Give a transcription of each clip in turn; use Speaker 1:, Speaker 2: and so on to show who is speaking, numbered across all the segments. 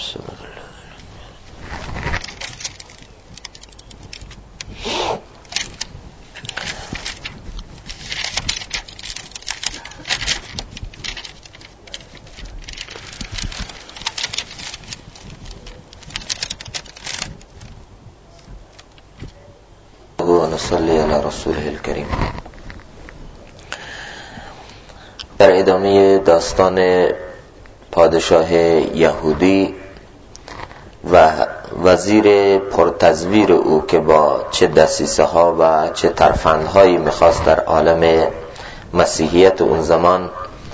Speaker 1: نصلي علی رسوله الکریم. در ادامه داستان پادشاه یهودی و وزیر پرتزویر او که با چه دسیسه ها و چه ترفندهایی میخواست در عالم مسیحیت اون زمان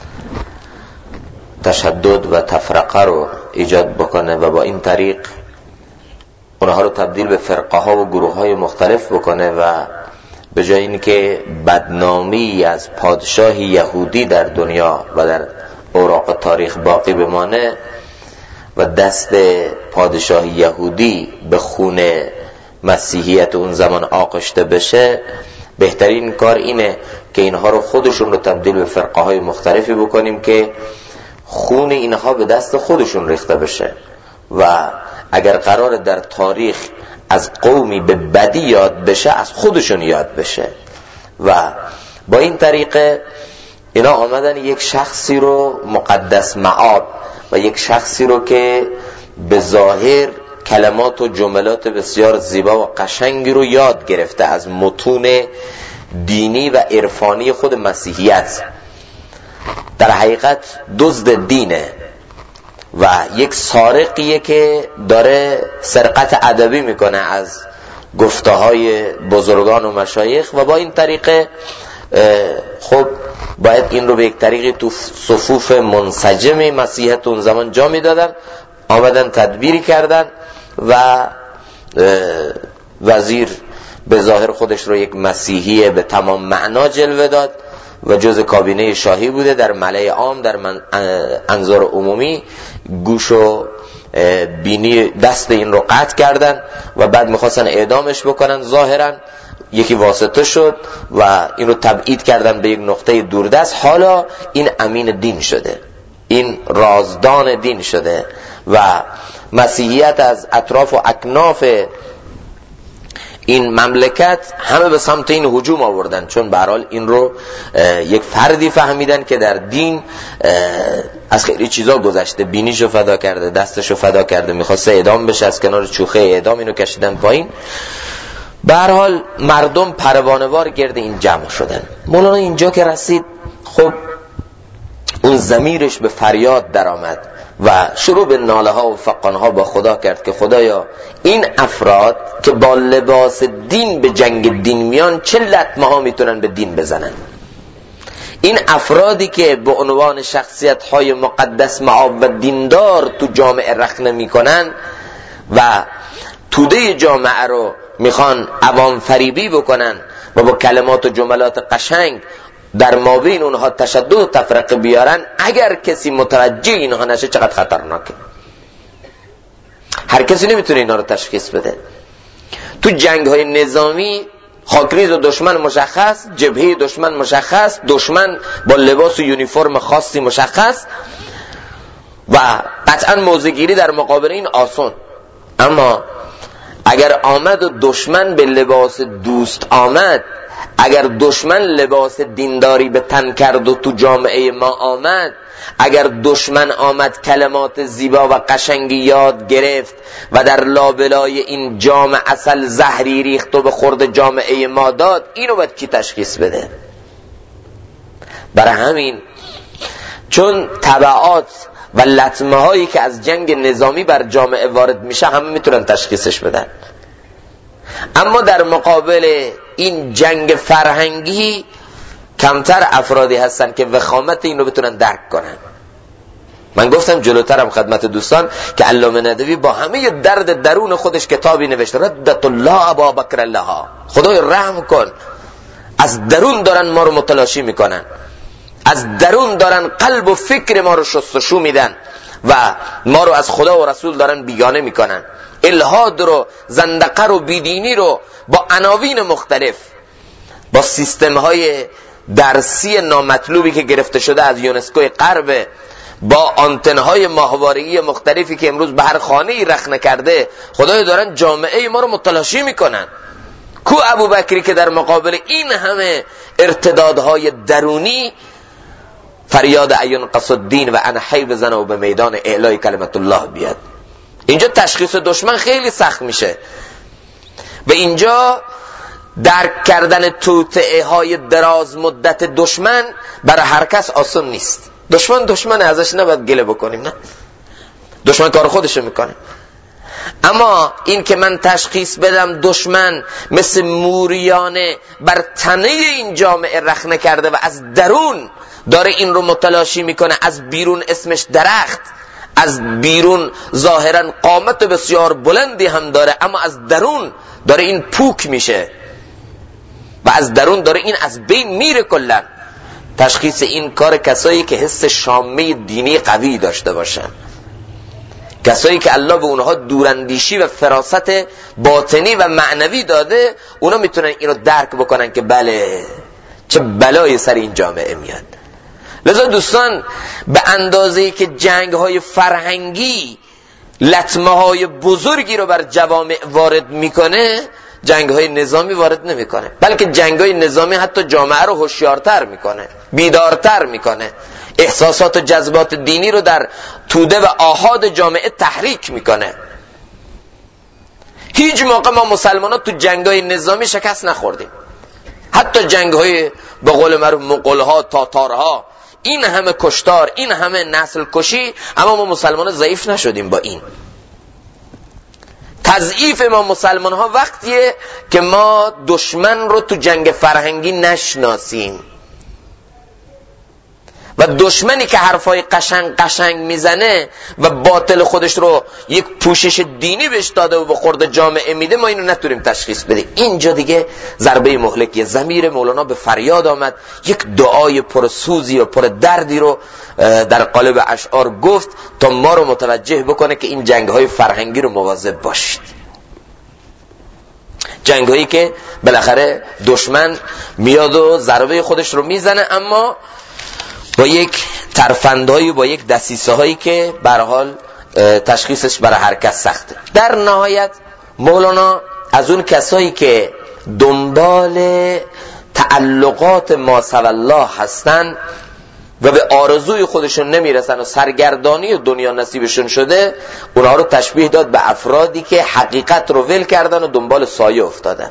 Speaker 1: تشدد و تفرقه رو ایجاد بکنه و با این طریق اونها رو تبدیل به فرقه ها و گروه های مختلف بکنه و به جای اینکه بدنامی از پادشاه یهودی در دنیا و در اوراق تاریخ باقی بمانه و دست پادشاه یهودی به خون مسیحیت اون زمان آغشته بشه، بهترین کار اینه که اینها رو خودشون رو تبدیل به فرقه های مختلفی بکنیم که خون اینها به دست خودشون ریخته بشه و اگر قرار در تاریخ از قومی به بدی یاد بشه از خودشون یاد بشه. و با این طریقه اینا آمدن یک شخصی رو مقدس معاب و یک شخصی رو که به ظاهر کلمات و جملات بسیار زیبا و قشنگی رو یاد گرفته از متون دینی و عرفانی خود مسیحیت، در حقیقت دزد دینه و یک سارقیه که داره سرقت ادبی میکنه از گفته های بزرگان و مشایخ و با این طریقه خب باید این رو به یک طریقی تو صفوف منسجم مسیحیت اون زمان جا میدادن. آمدن تدبیری کردن و وزیر به ظاهر خودش رو یک مسیحی به تمام معنا جلوه داد و جز کابینه شاهی بوده، در ملأ عام در انظار عمومی گوش و بینی دست این رو قطع کردن و بعد میخواستن اعدامش بکنن. ظاهرا یکی واسطه شد و این رو تبعید کردن به یک نقطه دوردست. حالا این امین دین شده، این رازدان دین شده و مسیحیت از اطراف و اکناف این مملکت همه به سمت این هجوم آوردن، چون به هر حال این رو یک فردی فهمیدن که در دین از خیلی چیزا گذشته، بینیشو فدا کرده، دستشو فدا کرده، میخواسته اعدام بشه، از کنار چوخه اعدام اینو کشیدن پایین. به هر حال مردم پروانه‌وار گرد این جمع شدن. مولانا اینجا که رسید خب اون ضمیرش به فریاد در آمد و شروع به ناله ها و فقان ها با خدا کرد که خدایا این افراد که با لباس دین به جنگ دین میان چه لطمه ها میتونن به دین بزنن؟ این افرادی که به عنوان شخصیت های مقدس معاب و دیندار تو جامعه رخنه میکنن و توده جامعه رو میخوان عوام فریبی بکنن و با کلمات و جملات قشنگ در مابین اونها تشدد و تفرقه بیارن، اگر کسی متوجه اینها نشه چقدر خطرناکه. هر کسی نمیتونه اینا رو تشخیص بده. تو جنگ های نظامی خاکریز و دشمن مشخص، جبهه دشمن مشخص، دشمن با لباس و یونیفرم خاصی مشخص و قطعا موضع‌گیری در مقابل این آسان. اما اگر آمد و دشمن به لباس دوست آمد، اگر دشمن لباس دینداری به تن کرد و تو جامعه ما آمد، اگر دشمن آمد کلمات زیبا و قشنگی یاد گرفت و در لابلای این جام عسل زهری ریخت و به خورد جامعه ما داد، اینو باید کی تشخیص بده؟ برای همین چون تبعات و لطمه هایی که از جنگ نظامی بر جامعه وارد میشه همه میتونن تشخیصش بدن، اما در مقابل این جنگ فرهنگی کمتر افرادی هستن که وخامت این رو بتونن درک کنن. من گفتم جلوترم خدمت دوستان که علامه ندوی با همه درد درون خودش کتابی نوشته، ردت الله ابا بکر لها، خدای رحم کن، از درون دارن ما رو متلاشی میکنن، از درون دارن قلب و فکر ما رو شستشو میدن و ما رو از خدا و رسول دارن بیگانه میکنن. الحاد رو، زندقه رو، بیدینی رو با عناوین مختلف، با سیستم های درسی نامطلوبی که گرفته شده از یونسکو غرب با آنتنهای ماهواره‌ای مختلفی که امروز به هر خانه‌ای رخنه کرده، خدای دارن جامعه ما رو متلاشی میکنن. کو ابوبکری که در مقابل این همه ارتدادهای درونی فریاد اینقص الدین و انا حی بزنه و به میدان اعلای کلمت الله بیاد. اینجا تشخیص دشمن خیلی سخت میشه و اینجا درک کردن توطئه های دراز مدت دشمن برای هر کس آسان نیست. دشمن ازش نباید گله بکنیم، نه، دشمن کار خودشو میکنه. اما این که من تشخیص بدم دشمن مثل موریانه بر تنه این جامعه رخنه کرده و از درون داره این رو متلاشی میکنه، از بیرون اسمش درخت، از بیرون ظاهرا قامت بسیار بلندی هم داره، اما از درون داره این پوک میشه و از درون داره این از بین میره کلا. تشخیص این کار کسایی که حس شامه دینی قوی داشته باشن، کسایی که الله به اونها دوراندیشی و فراست باطنی و معنوی داده، اونا میتونن اینو درک بکنن که بله چه بلایی سر این جامعه میاد. لذا دوستان، به اندازه‌ای که جنگ‌های فرهنگی لطمه های بزرگی رو بر جوامع وارد میکنه، جنگ‌های نظامی وارد نمیکنه، بلکه جنگ‌های نظامی حتی جامعه رو هوشیارتر میکنه، بیدارتر میکنه، احساسات و جذبات دینی رو در توده و آحاد جامعه تحریک میکنه. هیچ موقع ما مسلمان‌ها تو جنگ‌های نظامی شکست نخوردیم. حتی جنگ‌های به قول معروف مغول‌ها، تاتارها، این همه کشتار، این همه نسل کشی، اما ما مسلمان‌ها ضعیف نشدیم. با این تضعیف ما مسلمان‌ها وقتیه که ما دشمن رو تو جنگ فرهنگی نشناسیم و دشمنی که حرفای قشنگ میزنه و باطل خودش رو یک پوشش دینی بهش داده و به خورد جامعه میده، ما اینو نتونیم تشخیص بدیم. اینجا دیگه ضربه مهلکیه. ضمیر مولانا به فریاد آمد، یک دعای پر سوزی و پر دردی رو در قالب اشعار گفت تا ما رو متوجه بکنه که این جنگ‌های فرهنگی رو مواظب باشید. جنگ‌هایی که بالاخره دشمن میاد و ضربه خودش رو میزنه، اما با یک ترفندهایی، با یک دسیسه هایی که به هر حال تشخیصش برای هر کس سخته. در نهایت مولانا از اون کسایی که دنبال تعلقات ما سوی الله هستن و به آرزوی خودشون نمیرسن و سرگردانی دنیا نصیبشون شده، اونها رو تشبیه داد به افرادی که حقیقت رو ول کردن و دنبال سایه افتادن.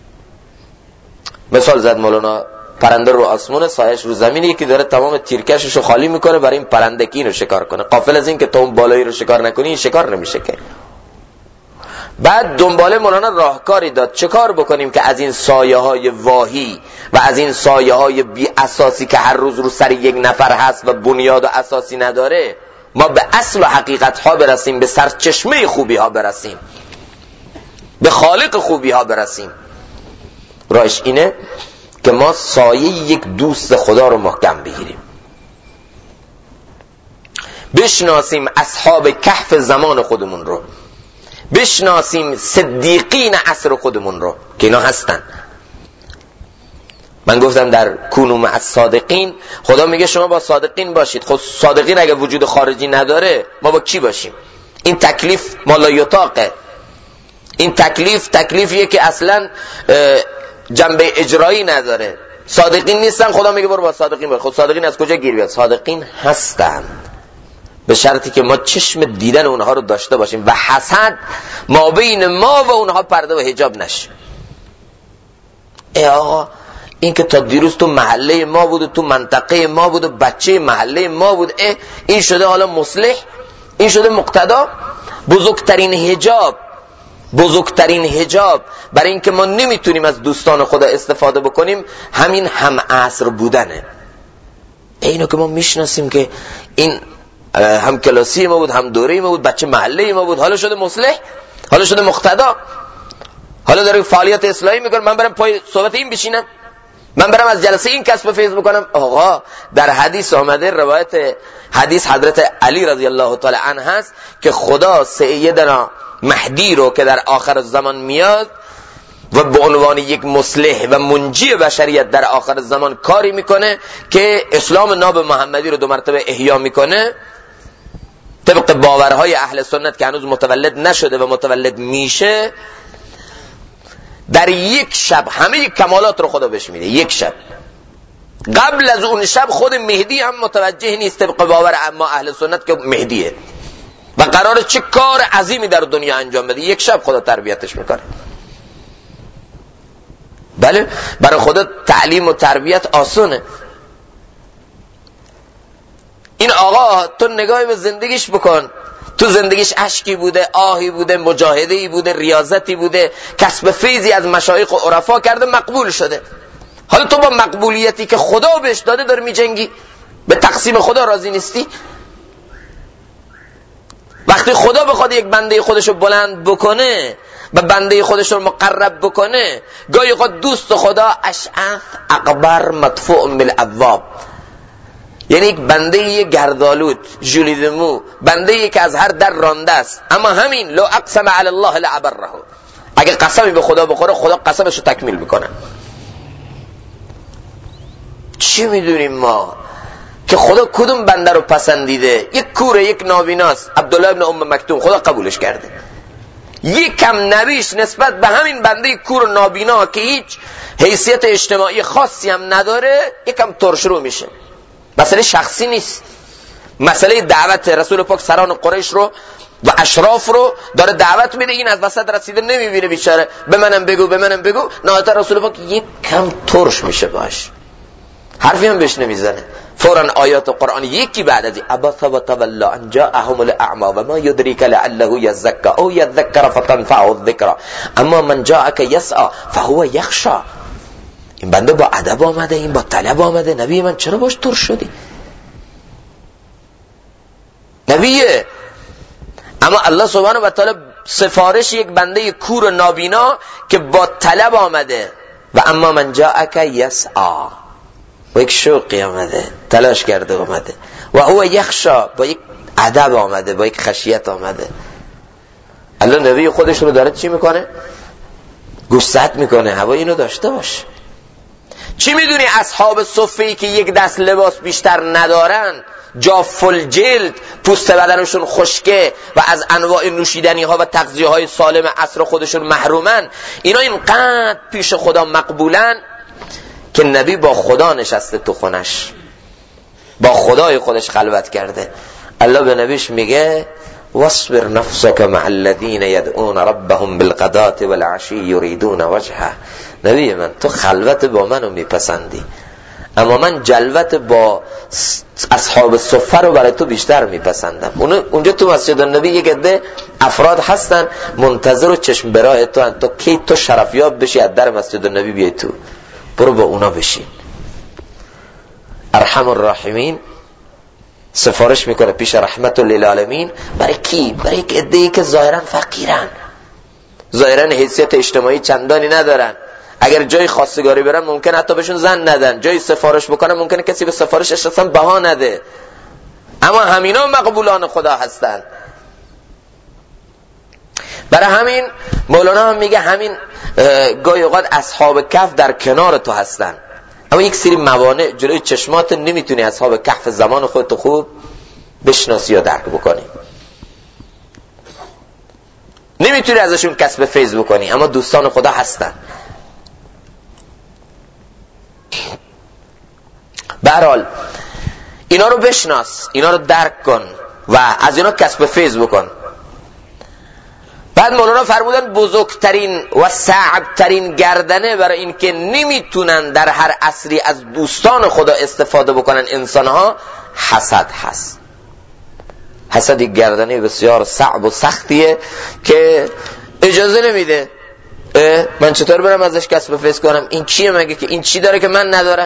Speaker 1: مثال زد مولانا، پرنده رو آسمون، سایه‌اش رو زمینی که داره تمام تیرکشش رو خالی میکنه برای این پرنده که اینو شکار کنه، غافل از این که تو اون بالایی رو شکار نکنی این شکار نمیشه که. بعد دنباله مولانا راهکاری داد، چه کار بکنیم که از این سایه های واهی و از این سایه های بی اساسی که هر روز رو سر یک نفر هست و بنیاد و اساسی نداره، ما به اصل و حقیقت ها برسیم، به سرچشمه خوبی ها برسیم، به خالق خوبی ها برسیم. راهش اینه که ما سایه یک دوست خدا رو محکم بگیریم، بشناسیم اصحاب کهف زمان خودمون رو، بشناسیم صدیقین عصر خودمون رو که اینا هستن. من گفتم در کونوا مع الصادقین، خدا میگه شما با صادقین باشید. خب صادقین اگه وجود خارجی نداره ما با کی باشیم؟ این تکلیف مالا یطاقه. این تکلیفیه که اصلا جنبه اجرایی نداره. صادقین نیستن، خدا میگه برو با صادقین باش. خب صادقین از کجا گیر بیاد؟ صادقین هستن، به شرطی که ما چشم دیدن اونها رو داشته باشیم و حسد ما بین ما و اونها پرده و حجاب نشه. ای آقا این که تا دیروز تو محله ما بود و تو منطقه ما بود و بچه محله ما بود، این شده حالا مصلح، این شده مقتدا. بزرگترین حجاب برای اینکه ما نمیتونیم از دوستان خدا استفاده بکنیم همین هم عصر بودنه. اینو که ما میشناسیم که این هم کلاسی ما بود، هم دوره ما بود، بچه محله ما بود، حالا شده مصلح، حالا شده مقتدا، حالا داره فعالیت اصلاحی میکنه. من برم پای صحبت این بشینم، من برم از جلسه این کسب فیض بکنم. آقا در حدیث آمده، روایت حدیث حضرت علی رضی الله تعالی عنه هست که خدا سیدنا مهدی رو که در آخر زمان میاد و به عنوان یک مصلح و منجی بشریت در آخر زمان کاری میکنه که اسلام ناب محمدی رو 2 مرتبه احیا میکنه طبق باورهای اهل سنت که هنوز متولد نشده و متولد میشه، در یک شب همه کمالات رو خدا بهش میده. یک شب قبل از اون شب خود مهدی هم متوجه نیست طبق باور اما اهل سنت که مهدیه و قراره چه کار عظیمی در دنیا انجام بده. یک شب خدا تربیتش میکنه. بله، برای خدا تعلیم و تربیت آسونه. این آقا تو نگاهی به زندگیش بکن، تو زندگیش اشکی بوده، آهی بوده، مجاهده‌ای بوده، ریاضتی بوده، کسب فیضی از مشایخ و عرفا کرده، مقبول شده. حالا تو با مقبولیتی که خدا بهش داده داری میجنگی، به تقسیم خدا راضی نیستی. وقتی خدا بخواد یک بنده خودش رو بلند بکنه و بنده خودش رو مقرب بکنه، گاهی اوقات دوست خدا اشعث اقبر مدفوع من الابواب، یعنی یک بنده گردالود ژولیدمو، بنده که از هر در رانده است، اما همین لو اقسم علی الله لعبره، اگه قسمی به خدا بخوره خدا قسمش رو تکمیل میکنه. چی میدونیم ما که خدا کدوم بنده رو پسندیده؟ یک کوره، یک نابیناست، عبدالله ابن ام مکتوم، خدا قبولش کرده. یک کم نبیش نسبت به همین بنده کور و نابینا که هیچ حیثیت اجتماعی خاصی هم نداره یکم ترشرو میشه. مسئله شخصی نیست، مسئله دعوت. رسول پاک سران قریش رو و اشراف رو داره دعوت میده، این از وسط رسیده نمیبینه بیچاره، به منم بگو به منم بگو. نهایت رسول پاک یک کم ترش میشه باش، حرفی هم بهش نمیزنه. فوراً آیات قرآن یکی بعد از این عبس و تولى ان جاءهم الاعمى وما يدريك لعله يزكى او يذكر فتنفعه الذكرى اما من جاءك يسعى فهو يخشى. این بنده با ادب آمده، این با طلب آمده. نبی من چرا باش ترش شدی؟ نبیه. اما الله سبحانه و تعالی سفارش یک بنده کور و نابینا که با طلب آمده. و اما من جاءك يسعى، با یک شوقی آمده، تلاش کرده آمده. و هو یخشا، با یک ادب آمده، با یک خشیت آمده. الله نبی خودش رو داره چی میکنه؟ گوشزد میکنه. هوا اینو داشته باش. چی میدونی اصحاب صفی که یک دست لباس بیشتر ندارن، جاف الجلد، پوست بدنشون خشکه و از انواع نوشیدنی ها و تغذیه های سالم عصر خودشون محرومن، اینا اینقدر پیش خدا مقبولن که نبی با خدا نشسته تو خونش، با خدای خودش خلوت کرده. الله به نبیش میگه واصبر نفسك مع الذين يدعون ربهم بالغداة والعشي يريدون وجهه. نبی من تو خلوت با منو میپسندی، اما من جلوت با اصحاب صفه رو برای تو بیشتر میپسندم. اونجا تو مسجد النبی یک عده افراد هستن منتظر و چشم برای تو هستن، تو کی تو شرفیاب بشی از در مسجد النبی بیای تو، برو با اونا بشین. ارحم الراحمین سفارش میکنه پیش رحمت للعالمین. برای کی؟ برای یک عده‌ای که ظاهرا فقیرن، ظاهرا حیثیت اجتماعی چندانی ندارن. اگر جای خواستگاری برن ممکن حتی بهشون زن ندن، جای سفارش بکنن ممکنه کسی به سفارشش اصلا بها نده، اما همینا مقبولان خدا هستن. برای همین مولانا هم میگه همین گاهی اوقات اصحاب کهف در کنار تو هستن، اما یک سری موانع جلوی چشمات نمیتونی اصحاب کهف زمان خودتو خوب بشناسی یا درک بکنی، نمیتونی ازشون کسب فیض بکنی، اما دوستان خدا هستن. به هر حال اینا رو بشناس، اینا رو درک کن و از اینا کسب فیض بکن. بعد مولانا فرمودن بزرگترین و صعبترین گردنه برای این که نمیتونن در هر عصری از دوستان خدا استفاده بکنن انسانها، حسد هست. حسد یک گردنه بسیار صعب و سختیه که اجازه نمیده من چطور برم ازش کسب فیض کنم؟ این چیه مگه که این چی داره که من ندارم؟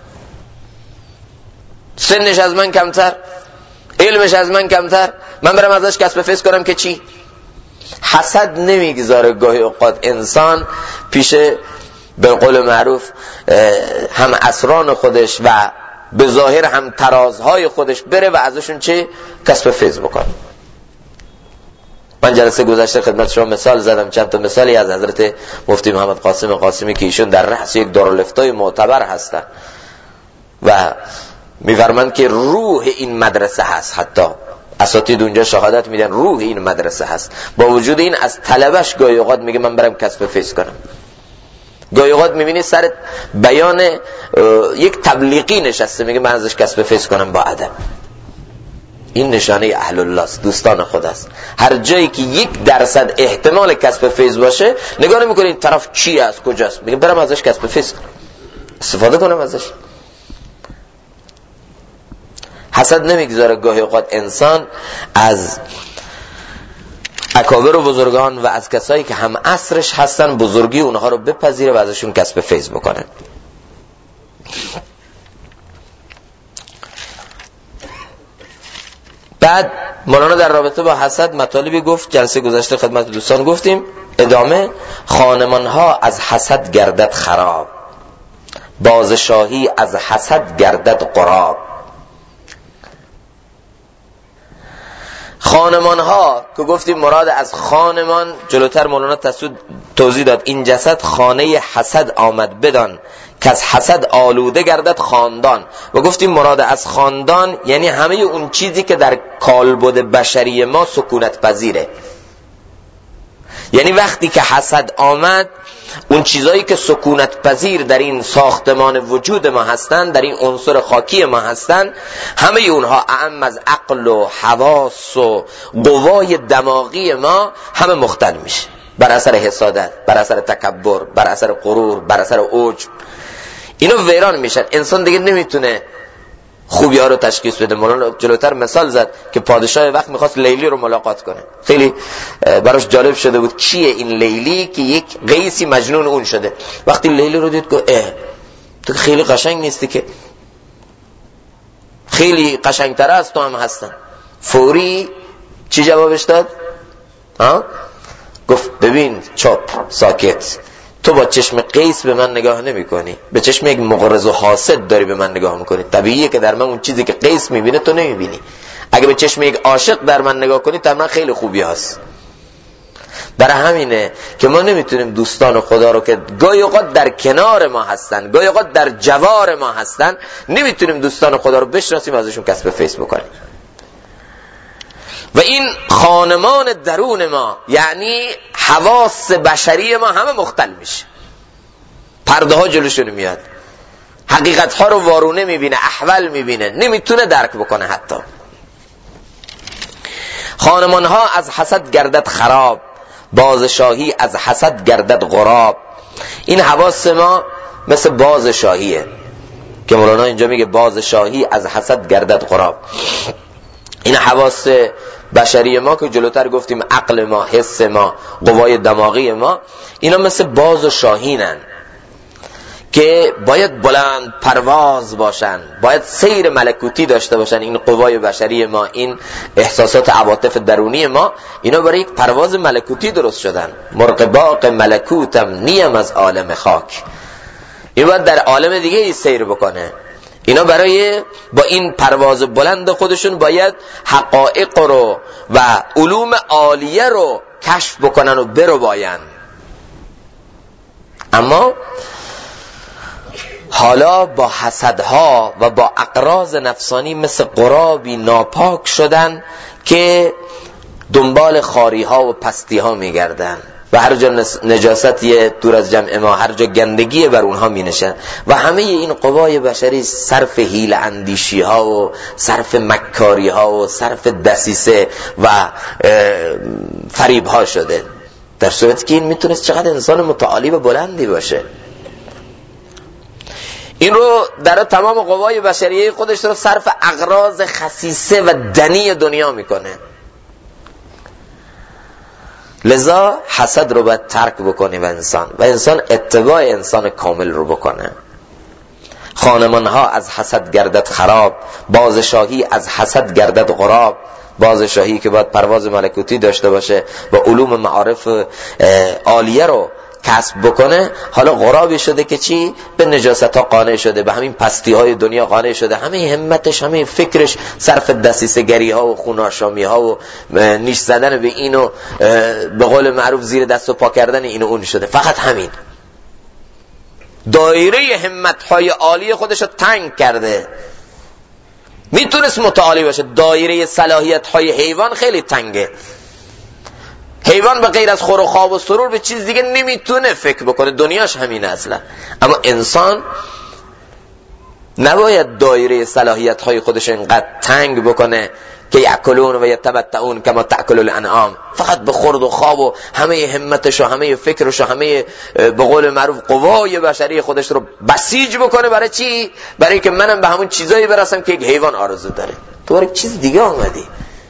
Speaker 1: سنش از من کمتر، علمش از من کمتر، من برم ازش کسب فیض کنم که چی؟ حسد نمیگذاره گاهی اوقات انسان پیش به قول معروف هم اسران خودش و به ظاهر هم ترازهای خودش بره و ازشون چه؟ کسب فیض بکنه. و من جلسه گذشته خدمت شما مثال زدم، چند تا مثالی از حضرت مفتی محمد قاسم قاسمی که ایشون در رأس یک دارالافتای معتبر هستن و می‌فرمایند که روح این مدرسه هست، حتی اساتید اونجا شهادت میدن روح این مدرسه هست. با وجود این از طلبش گاهی اوقات میگه من برم کسب فیض کنم. گاهی اوقات میبینی سر بیان یک تبلیغی نشسته میگه من ازش کسب فیض کنم با ادب. این نشانه اهل الله است، دوستان خداست. هر جایی که 1% احتمال کسب فیض باشه نگاه نمیکنه این طرف چی است کجاست، میگه برم ازش کسب فیض کنم، استفاده کنم ازش. حسد نمیگذاره گاهی اوقات انسان از اکابر و بزرگان و از کسایی که هم عصرش هستن بزرگی اونها رو بپذیره و ازشون کسب فیض بکنه. بعد مولانا در رابطه با حسد مطالبی گفت، جلسه گذشته خدمت دوستان گفتیم. ادامه: خانمانها از حسد گردد خراب، بازشاهی از حسد گردد غراب. خانمان ها که گفتیم مراد از خانمان، جلوتر مولانا توضیح داد این جسد خانه حسد آمد بدان که از حسد آلوده گردد خاندان. و گفتیم مراد از خاندان یعنی همه اون چیزی که در کالبد بشری ما سکونت پذیره. یعنی وقتی که حسد آمد اون چیزایی که سکونت پذیر در این ساختمان وجود ما هستن، در این عنصر خاکی ما هستن، همه اونها اعم از عقل و حواس و قوای دماغی ما همه مختل میشه بر اثر حسادت، بر اثر تکبر، بر اثر غرور، بر اثر عجب. اینا ویران میشن. انسان دیگه نمیتونه خوبی ها رو تشخیص بده. مولانا جلوتر مثال زد که پادشاه وقت میخواست لیلی رو ملاقات کنه، خیلی براش جالب شده بود کیه این لیلی که یک قیسی مجنون اون شده. وقتی لیلی رو دید گفت تو خیلی قشنگ نیستی که، خیلی قشنگتره از تو هم هستن. فوری چی جوابش داد؟ گفت ببین چپ ساکت، تو با چشم قیس به من نگاه نمی کنی، به چشم یک مغرض و حاسد داری به من نگاه میکنی. طبیعیه که در من اون چیزی که قیس میبینه تو نمیبینی. اگه به چشم یک عاشق در من نگاه کنی در من خیلی خوبی هست. برای همینه که ما نمیتونیم دوستان خدا رو که گاهی اوقات در کنار ما هستن، گاهی اوقات در جوار ما هستن، نمیتونیم دوستان خدا رو بشناسیم ازشون کسب فیض بکنیم. و این خانمان درون ما یعنی حواس بشری ما همه مختل میشه، پرده ها جلوشون میاد، حقیقت ها رو وارونه میبینه، احوال میبینه، نمیتونه درک بکنه. حتی خانمان ها از حسد گردد خراب، بازشاهی از حسد گردد غراب. این حواس ما مثل بازشاهیه که مولانا اینجا میگه بازشاهی از حسد گردد غراب. این حواس بشری ما که جلوتر گفتیم عقل ما، حس ما، قوای دماغی ما، اینا مثل باز و شاهینن که باید بلند پرواز باشن، باید سیر ملکوتی داشته باشن. این قوای بشری ما، این احساسات عواطف درونی ما، اینا برای یک پرواز ملکوتی درست شدن. مرغ باغ ملکوتم نیم از عالم خاک، این باید در عالم دیگه ای سیر بکنه. اینا برای با این پرواز بلند خودشون باید حقایق رو و علوم عالیه رو کشف بکنن و برباین. اما حالا با حسدها و با اغراض نفسانی مثل غرابی ناپاک شدن که دنبال خاریها و پستیها میگردن و هر جا نجاستیه دور از جمع ما، هر جا گندگیه بر اونها می نشن. و همه این قوای بشری صرف حیله اندیشی ها و صرف مکاری ها و صرف دسیسه و فریب ها شده، در صورتی که این میتونست چقدر انسان متعالی و بلندی باشه. این رو در تمام قوای بشریه خودش رو صرف اغراض خسیسه و دنی دنیا میکنه. لذا حسد رو باید ترک بکنی و انسان اتباع انسان کامل رو بکنه. خانمانها از حسد گردد خراب، بازشاهی از حسد گردد غراب. بازشاهی که باید پرواز ملکوتی داشته باشه و علوم معارف عالیه رو کسب بکنه، حالا غرابی شده که چی؟ به نجاست ها قانع شده، به همین پستی های دنیا قانع شده، همه همتش، همه فکرش صرف دسیسه گری ها و خوناشامی ها و نیش زدن به اینو، به قول معروف زیر دست و پا کردن اینو اون شده. فقط همین. دایره همت های عالی خودش رو تنگ کرده. میتونست متعالی باشه، دایره صلاحیت های حیوان خیلی تنگه. حیوان به غیر از خور و خواب و سرور به چیز دیگه نمیتونه فکر بکنه، دنیاش همینه اصلا. اما انسان نباید دایره صلاحیت های خودش اینقدر تنگ بکنه که یاکلون و یتمتعون کما تاکل الانعام، فقط به خورد و خواب و همه همتش و همه فکرش و همه به قول معروف قوای بشری خودش رو بسیج بکنه. برای چی؟ برای که منم به همون چیزایی برسم که یک حیوان آرزو داره. تو برای چیز دیگه آمدی.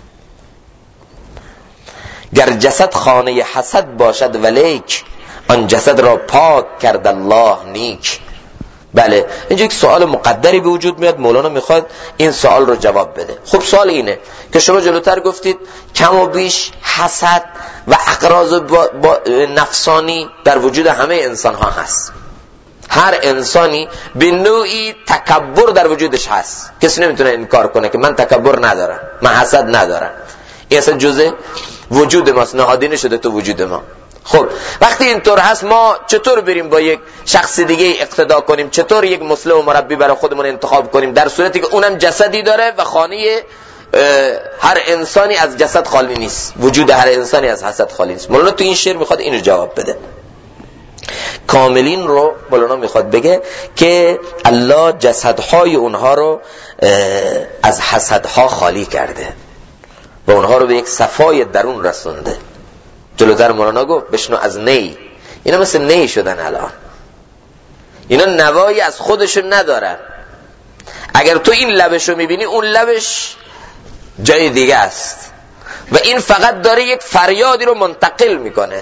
Speaker 1: گر جسد خانه حسد باشد ولیک، آن جسد را پاک کرد الله نیک. بله، اینجا یک سوال مقدری به وجود میاد، مولانا میخواد این سوال رو جواب بده. خب سوال اینه که شما جلوتر گفتید کم و بیش حسد و اغراض نفسانی در وجود همه انسان ها هست. هر انسانی به نوعی تکبر در وجودش هست. کسی نمیتونه انکار کنه که من تکبر ندارم، من حسد ندارم. این اصلا جزء وجود ماست، نهادینه شده تو وجود ما. خب وقتی اینطور هست، ما چطور بریم با یک شخص دیگه اقتدا کنیم؟ چطور یک مصلح و مربی برای خودمون انتخاب کنیم در صورتی که اونم جسدی داره و خانه هر انسانی از جسد خالی نیست، وجود هر انسانی از حسد خالی نیست؟ مولانا تو این شعر میخواد اینو جواب بده. کاملین رو مولانا میخواد بگه که الله جسدهای اونها رو از حسدها خالی کرده و اونها رو به یک صفای درون رسونده. جلوتر مولانا گفت بشنو از نی، اینا مثل نی شدن الان، اینا نوایی از خودشون ندارن. اگر تو این لبشو میبینی، اون لبش جای دیگه است و این فقط داره یک فریادی رو منتقل میکنه.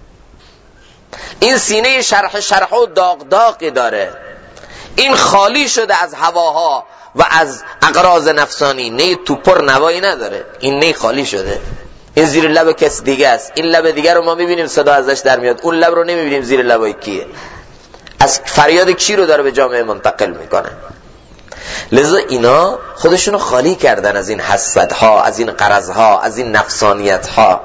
Speaker 1: این سینه شرح و داغ داره، این خالی شده از هواها و از اغراض نفسانی. نی تو پر نوایی نداره، این نی خالی شده. این زیر لب کس دیگه است. این لب دیگه رو ما میبینیم صدا ازش در میاد، اون لب رو نمیبینیم زیر لبای کیه. از فریاد کی رو داره به جامعه منتقل میکنه. لذا اینا خودشونو خالی کردن از این حسدها، از این غرضها، از این نفسانیتها.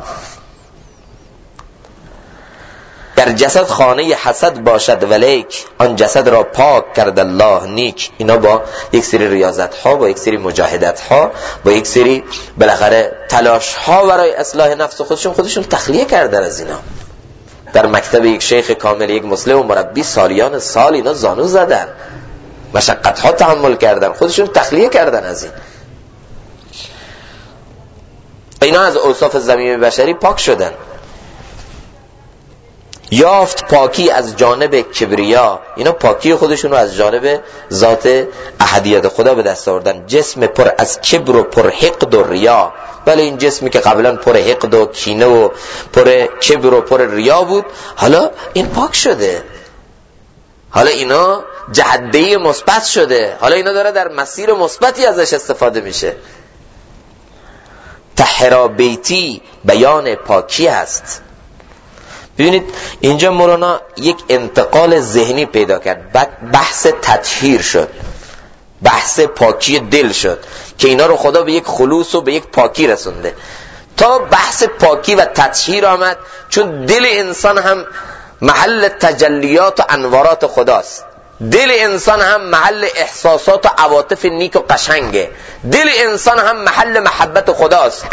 Speaker 1: در جسد خانه حسد باشد ولیک، آن جسد را پاک کرد الله نیک. اینا با یک سری ریاضت ها، با یک سری مجاهدت ها، با یک سری بالاخره تلاش ها برای اصلاح نفس خودشون تخلیه کردن از اینا. در مکتب یک شیخ کامل، یک مصلح و مربی، سالیان سال اینا زانو زدن، مشقت ها تحمل کردن، خودشون تخلیه کردن از این. اینا از اوصاف ضمیر بشری پاک شدن. یافت پاکی از جانب کبریا، اینا پاکی خودشون رو از جانب ذات احدیت خدا به دست آوردن. جسم پر از کبر و پر حقد و ریا. بله، این جسمی که قبلا پر حقد و کینه و پر کبر و پر ریا بود، حالا این پاک شده، حالا اینا جهده مثبت شده، حالا اینا داره در مسیر مثبتی ازش استفاده میشه. طهرا بیتی بیان پاکی است. ببینید اینجا مولانا یک انتقال ذهنی پیدا کرد، بعد بحث تطهیر شد، بحث پاکی دل شد که اینا رو خدا به یک خلوص و به یک پاکی رسونده. تا بحث پاکی و تطهیر آمد، چون دل انسان هم محل تجلیات و انوارات خداست، دل انسان هم محل احساسات و عواطف نیک و قشنگه، دل انسان هم محل محبت خداست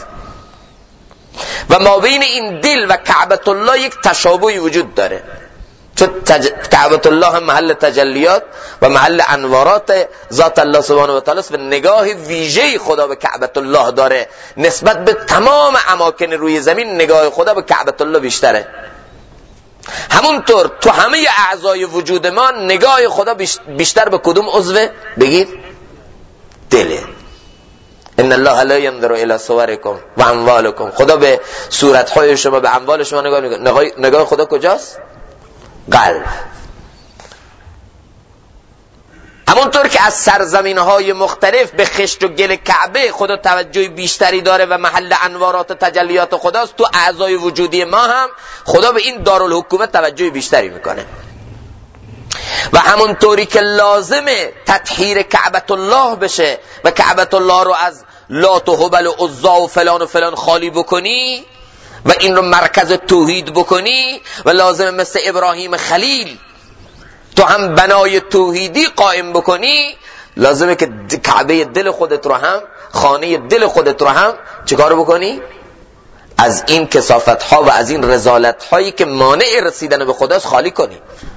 Speaker 1: و ما بین این دل و کعبت الله یک تشابهی وجود داره. چون کعبت الله هم محل تجلیات و محل انوارات ذات الله سبحانه و تعالی است و نگاه ویژه خدا به کعبت الله داره. نسبت به تمام اماکن روی زمین نگاه خدا به کعبت الله بیشتره. همونطور تو همه اعضای وجود ما نگاه خدا بیشتر به کدوم عضو؟ بگید دله. ان الله لا ينظر الى صوركم و اموالكم. خدا به صورت‌های شما، به اموال شما نگاه میکنه. نگاه خدا کجاست؟ قلب. همونطور که از سرزمین‌های مختلف به خشت و گل کعبه خدا توجه بیشتری داره و محل انوارات و تجلیات خداست، تو اعضای وجودی ما هم خدا به این دارالحکومت توجه بیشتری میکنه. و همونطوری که لازمه تطهیر کعبت الله بشه و کعبت الله رو از لات و هبل و عزا و فلان خالی بکنی و این رو مرکز توحید بکنی، و لازمه مثل ابراهیم خلیل تو هم بنای توحیدی قائم بکنی، لازمه که کعبه دل خودت رو هم، خانه دل خودت رو هم چیکار بکنی؟ از این کثافت ها و از این رذالت هایی که مانع رسیدن به خداست خالی کنی.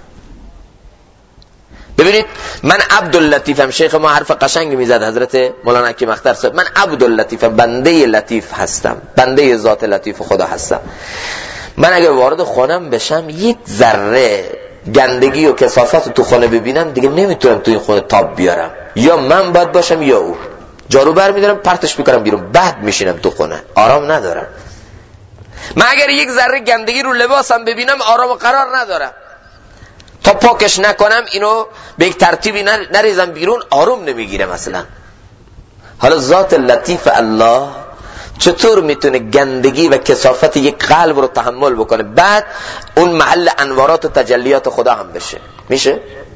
Speaker 1: ببینید من عبداللطیفم، شیخ ما حرف قشنگ میزد حضرت مولانا حکیم اختر صاحب، من عبداللطیفم، بنده لطیف هستم، بنده ذات لطیف خدا هستم. من اگه وارد خونم بشم یک ذره گندگی و کثافت تو خونه ببینم دیگه نمیتونم تو این خونه تاب بیارم، یا من باید باشم یا او. جارو بر میدارم پرتش میکنم بیرون، بعد میشینم تو خونه، آرام ندارم. من اگر یک ذره گندگی رو لباسم ببینم آرام و قرار ندارم، تا پاکش نکنم اینو به یک ترتیبی نریزم بیرون آروم نمیگیرم اصلا. حالا ذات لطیف الله چطور میتونه گندگی و کثافت یک قلب رو تحمل بکنه، بعد اون محل انوارات و تجلیات خدا هم بشه؟ میشه؟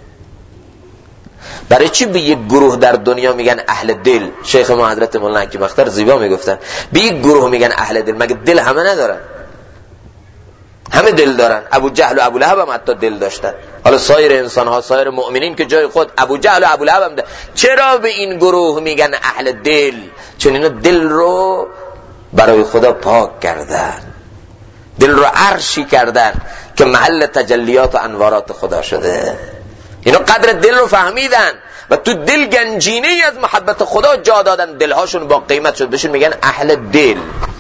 Speaker 1: برای چی به یک گروه در دنیا میگن اهل دل؟ شیخ ما حضرت مولانا حکیم اختر زیبا میگفتن به یک گروه میگن اهل دل، مگه دل همه ندارن؟ همه دل دارن. ابو جهل و ابو لهب هم حتی دل داشتن. حالا سایر انسان ها، سایر مؤمنین که جای خود، ابو جهل و ابو لهب هم دارن. چرا به این گروه میگن اهل دل؟ چون اینا دل رو برای خدا پاک کردن، دل رو عرشی کردن که محل تجلیات و انوارات خدا شده. اینا قدر دل رو فهمیدن و تو دل گنجینه ای از محبت خدا جا دادن، دلهاشون با قیمت شد، بهشون میگن اهل دل.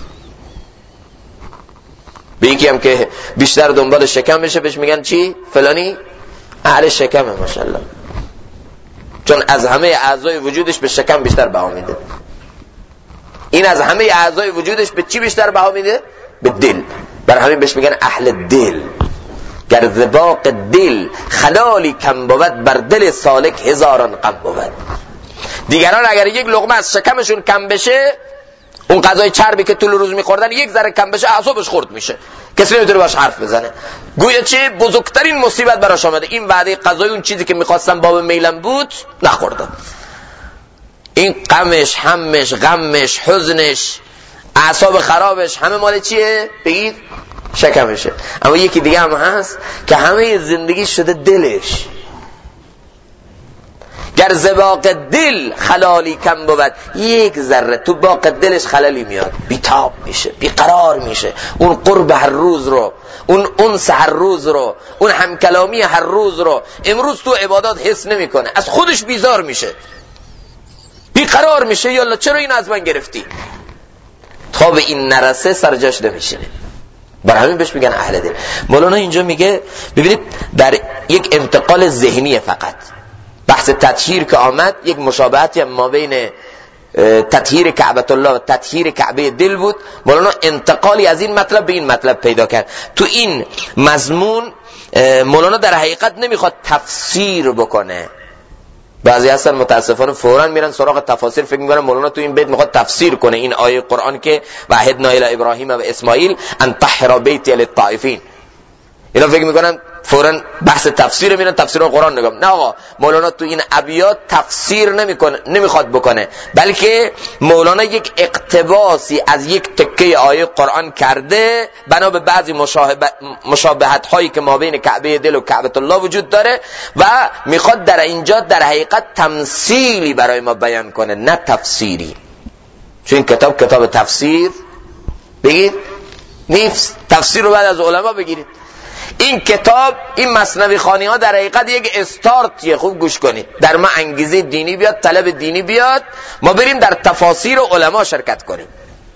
Speaker 1: به یکی هم که بیشتر دنبال شکم بشه بهش میگن چی؟ فلانی اهل شکمه ماشاءالله، چون از همه اعضای وجودش به شکم بیشتر بها میده. این از همه اعضای وجودش به چی بیشتر بها میده؟ به دل. برای همین بهش میگن اهل دل. گر ذباق دل خلالی کم بود، بر دل سالک هزاران غم بود. دیگران اگر یک لقمه از شکمشون کم بشه، اون غذای چربی که طول روز میخوردن یک ذره کم بشه اعصابش خرد میشه، کسی نمیتونه باش حرف بزنه، گویا چه بزرگترین مصیبت براش آمده. این وعده غذای اون چیزی که میخواستم باب میلم بود نخوردم، این غمش، همش، غمش، حزنش، اعصاب خرابش همه مال چیه؟ بگید شکمشه. اما یکی دیگه هم هست که همه زندگی شده دلش. گر زباق دل خلالی کم بود، یک ذره تو باق دلش خلالی میاد، بیتاب میشه، بیقرار میشه، اون قرب هر روز رو، اون انس هر روز رو، اون همکلامی هر روز رو امروز تو عبادات حس نمیکنه، از خودش بیزار میشه، بیقرار میشه. یالا چرا این از من گرفتی؟ تا به این نرسه سرجاش نمیشینه. برای همین بهش میگن اهل دل. مولانا اینجا میگه ببینید در یک انتقال ذهنی فقط بحث تطهیر که آمد، یک مشابهتی ما بین تطهیر کعبت الله و تطهیر کعبه دل بود. مولانا انتقالی از این مطلب به این مطلب پیدا کرد. تو این مضمون مولانا در حقیقت نمیخواد تفسیر بکنه. بعضی هستن متاسفانه فوراً میرن سراغ تفاسیر، فکر میکنن مولانا تو این بیت میخواد تفسیر کنه این آیه قرآن که وعدنا الی ابراهیم و اسماعیل ان طهر بیتی للطائفین. اینا فکر میکنن فوراً بحث تفسیر میرن تفسیر قرآن نگاه. نه آقا، مولانا تو این ابیات تفسیر نمیکنه، نمیخواد بکنه، بلکه مولانا یک اقتباسی از یک تکه آیه قرآن کرده بنا به بعضی مشابهت هایی که ما بین کعبه دل و کعبه الله وجود داره و میخواد در اینجا در حقیقت تمثیلی برای ما بیان کنه، نه تفسیری. چون این کتاب تفسیر بگید نیست، تفسیر رو بعد از علما بگیرید. این کتاب، این مثنوی خوانی ها در حقیقت یک استارتیه. خوب گوش کنید، در ما انگیزه دینی بیاد، طلب دینی بیاد، ما بریم در تفاسیر علما شرکت کنیم،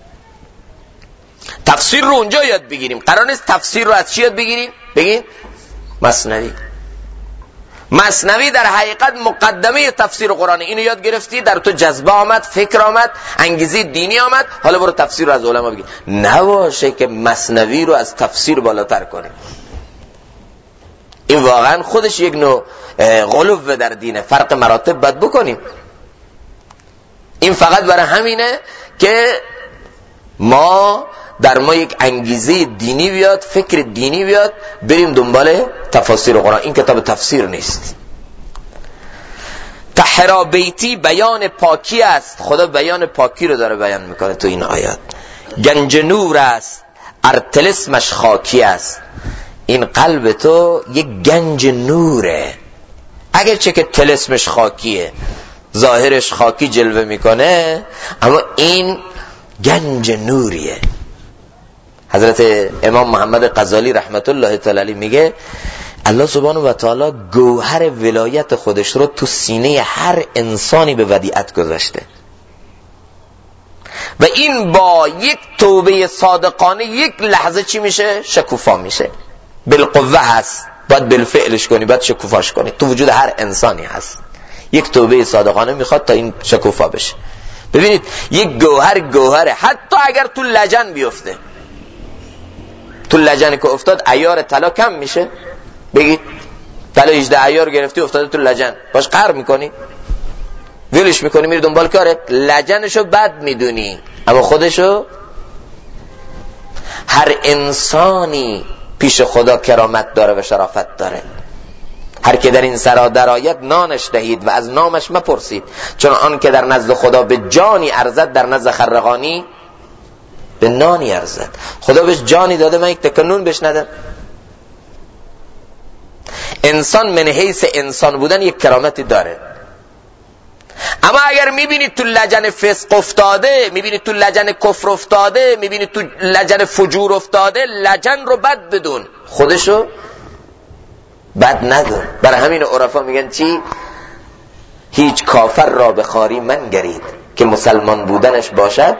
Speaker 1: تفسیر رو اونجا یاد بگیریم. قرار نیست تفسیر رو از چی یاد بگیریم؟ بگین مثنوی. مثنوی در حقیقت مقدمه تفسیر قرآن. اینو یاد گرفتی، در تو جذبه آمد، فکر آمد، انگیزه دینی آمد، حالا برو تفسیر رو از علما بگیر. نباشه که مثنوی رو از تفسیر بالاتر کنیم. این واقعا خودش یک نوع غلو در دینه. فرق مراتب باید بکنیم. این فقط برای همینه که ما در ما یک انگیزه دینی بیاد، فکر دینی بیاد، بریم دنبال تفاسیر قرآن. این کتاب تفسیر نیست. طهرا بیتی بیان پاکی است. خدا بیان پاکی رو داره بیان میکنه تو این آیات. گنج نور است، ارتلسمش خاکی است. این قلب تو یک گنج نوره، اگرچه که تلسمش خاکیه، ظاهرش خاکی جلوه میکنه، اما این گنج نوریه. حضرت امام محمد غزالی رحمت الله تعالی علیه میگه الله سبحانه و تعالی گوهر ولایت خودش رو تو سینه هر انسانی به ودیعت گذاشته و این با یک توبه صادقانه یک لحظه چی میشه؟ شکوفا میشه. بالقوه هست، باید بالفعلش کنی، باید شکوفاش کنی. تو وجود هر انسانی هست. یک توبه صادقانه میخواد تا این شکوفا بشه. ببینید یک گوهره، حتی اگر تو لجن بیفته، تو لجن که افتاد عیار طلا کم میشه؟ بگید طلا 18 عیار گرفتی افتاده تو لجن، باش قهر میکنی؟ ویلش میکنی میری دنبال کارت؟ لجنشو بد میدونی، اما خودشو. هر انسانی پیش خدا کرامت داره و شرافت داره. هر که در این سرا درآید نانش دهید و از نامش مپرسید، چون آن که در نزد خدا به جانی ارزد در نزد خرقانی به نانی ارزد. خدا بهش جانی داده، من یک تکنون بهش ندم. انسان من حیث انسان بودن یک کرامتی داره، اما اگر میبینید تو لجن فسق افتاده، میبینید تو لجن کفر افتاده، میبینید تو لجن فجور افتاده، لجن رو بد بدون، خودشو بد ندون. برای همین عرفا میگن چی؟ هیچ کافر را به خواری منگرید که مسلمان بودنش باشد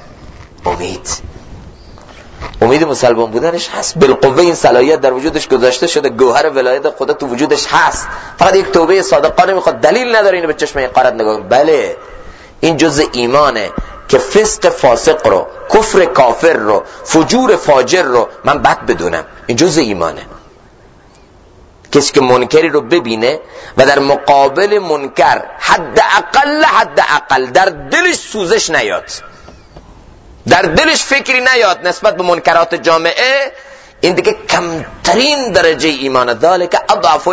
Speaker 1: امید مسلمان بودنش هست. بالقوه این صلاحیت در وجودش گذاشته شده، گوهر ولایت خدا تو وجودش هست. فقط یک توبه صادقانه میخواد. دلیل نداره اینو به چشم یقارت نگاه. بله این جزء ایمانه که فسق فاسق رو، کفر کافر رو، فجور فاجر رو من بد بدونم. این جزء ایمانه. کسی که منکری رو ببینه و در مقابل منکر حداقل در دلش سوزش نیاد، در دلش فکری نیاد نسبت به منکرات جامعه، این دیگه کمترین درجه ایمان. ذالک اضعف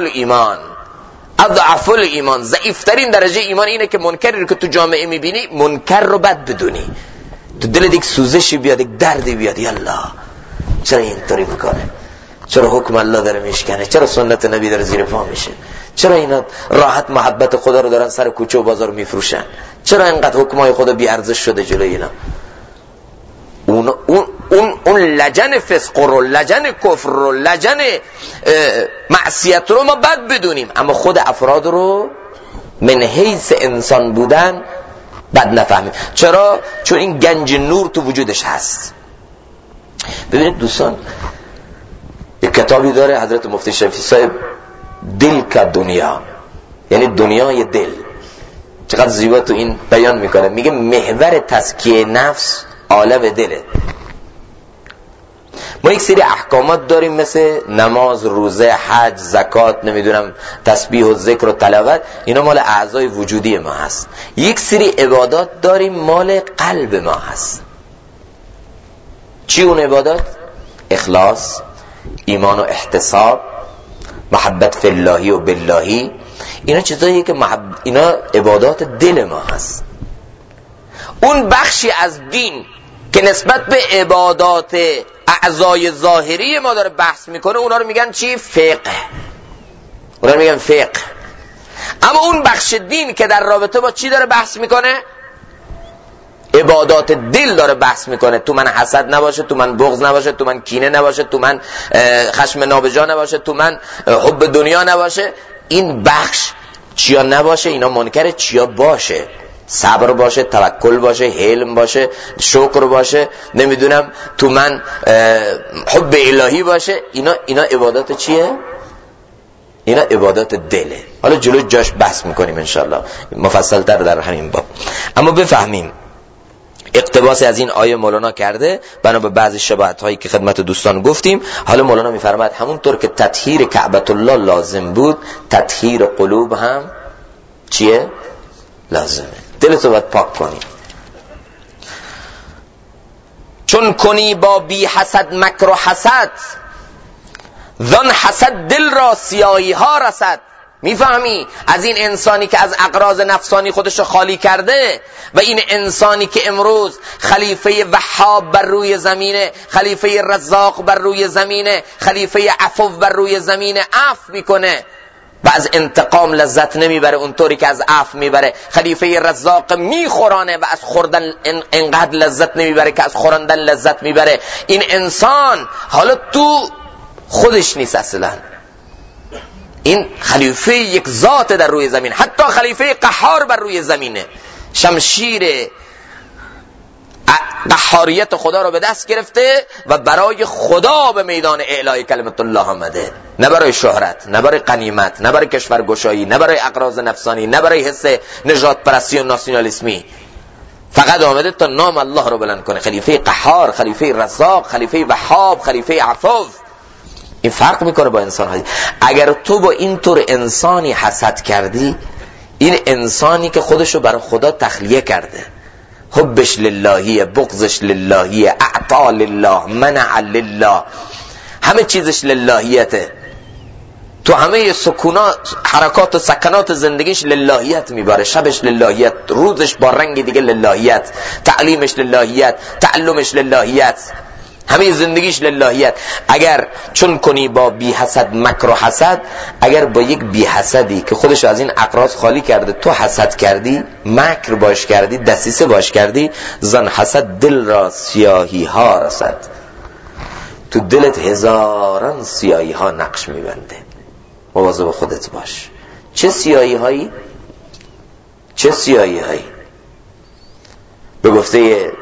Speaker 1: الایمان، ضعیفترین درجه ایمان اینه که منکری رو که تو جامعه میبینی، منکر رو بد بدونی، تو دل دیگه سوزشی بیاد، یک دردی بیاد. یالا چرا اینطوری میکنه؟ چرا حکم الله داره میشکنه؟ چرا سنت نبی داره زیر پا میشه؟ چرا اینا راحت محبت خدا رو دارن سر کوچه و بازار میفروشن؟ چرا اینقدر حکمای خدا بی ارزش شده جلوی اینا؟ اون لجن فسق رو، لجن کفر رو، لجن معصیت رو ما بد بدونیم، اما خود افراد رو من حیث انسان بودن بد نفهمیم. چرا؟ چون این گنج نور تو وجودش هست. ببینید دوستان، یک کتابی داره حضرت مفتی شفیع صاحب، دل کا دنیا، یعنی دنیای دل. چقدر زیبا تو این بیان میکنه. میگه محور تزکیه نفس عالم دله. ما یک سری احکامات داریم مثل نماز، روزه، حج، زکات، نمیدونم تسبیح و ذکر و تلاوت، اینا مال اعضای وجودی ما هست. یک سری عبادات داریم مال قلب ما هست. چی اون عبادات؟ اخلاص، ایمان و احتساب، محبت فی اللهی و باللهی. اینا چیزاییه که اینا عبادات دل ما هست. اون بخشی از دین که نسبت به عبادات اعضای ظاهری ما داره بحث میکنه، اونا رو میگن چی؟ فقه. اونا رو میگن فقه. اما اون بخش دین که در رابطه با چی داره بحث میکنه؟ عبادات دل داره بحث میکنه. تو من حسد نباشه، تو من بغض نباشه، تو من کینه نباشه، تو من خشم نابجا نباشه، تو من حب دنیا نباشه. این بخش چیا نباشه؟ اینا منکره. چیا باشه؟ صبر باشه، توکل باشه، حلم باشه، شکر باشه، نمیدونم تو من حب الهی باشه. اینا عبادات چیه؟ اینا عبادات دله. حالا جلو جاش بحث میکنیم انشالله مفصل تر در همین باب. اما بفهمیم اقتباس از این آیه مولانا کرده بنا به بعضی شباهت هایی که خدمت دوستان گفتیم. حالا مولانا میفرماید همونطور که تطهیر کعبۃ الله لازم بود، تطهیر قلوب هم چیه؟ لازمه. دلتو باید پاک کنی. چون کنی با بی حسد مکر و حسد، ذن حسد دل را سیاهی ها رسد. میفهمی؟ از این انسانی که از اغراض نفسانی خودش رو خالی کرده و این انسانی که امروز خلیفه وهاب بر روی زمینه، خلیفه رزاق بر روی زمینه، خلیفه عفو بر روی زمینه، عفو میکنه و از انتقام لذت نمیبره اونطوری که از عفو میبره. خلیفه رزاق میخورانه و از خوردن انقدر لذت نمیبره که از خوراندن لذت میبره. این انسان حالا تو خودش نیست اصلا، این خلیفه یک ذات در روی زمین، حتی خلیفه قهار بر روی زمینه، شمشیر قهاریت خدا رو به دست گرفته و برای خدا به میدان اعلای کلمت الله آمده، نه برای شهرت، نه برای غنیمت، نه برای کشورگشایی، نه برای اغراض نفسانی، نه برای حس نجات پرستی و ناسیونالیسمی. فقط آمده تا نام الله رو بلند کنه. خلیفه قهار، خلیفه رزاق، خلیفه وهاب، خلیفه عفو. این فرق میکنه با انسان های. اگر تو با این طور انسانی حسد کردی، این انسانی که خودشو برای خدا تخلیه کرده، حبش للهیه، بغضش للهیه، اعطا لله، منع لله، همه چیزش للهیته، تو همه سکونات، حرکات و سکنات زندگیش للهیت میباره، شبش للهیت، روزش با رنگ دیگه للهیت، تعلیمش للهیت، تعلمش للهیت، همه زندگیش للهیت. اگر چون کنی با بی حسد مکر و حسد، اگر با یک بی حسدی که خودش از این اقراض خالی کرده تو حسد کردی، مکر باش کردی، دسیسه باش کردی، زن حسد دل را سیاهی ها رسد. تو دلت هزاران سیاهی ها نقش میبنده. مواظب خودت باش. چه سیاهی هایی؟ چه سیاهی هایی؟ به گفته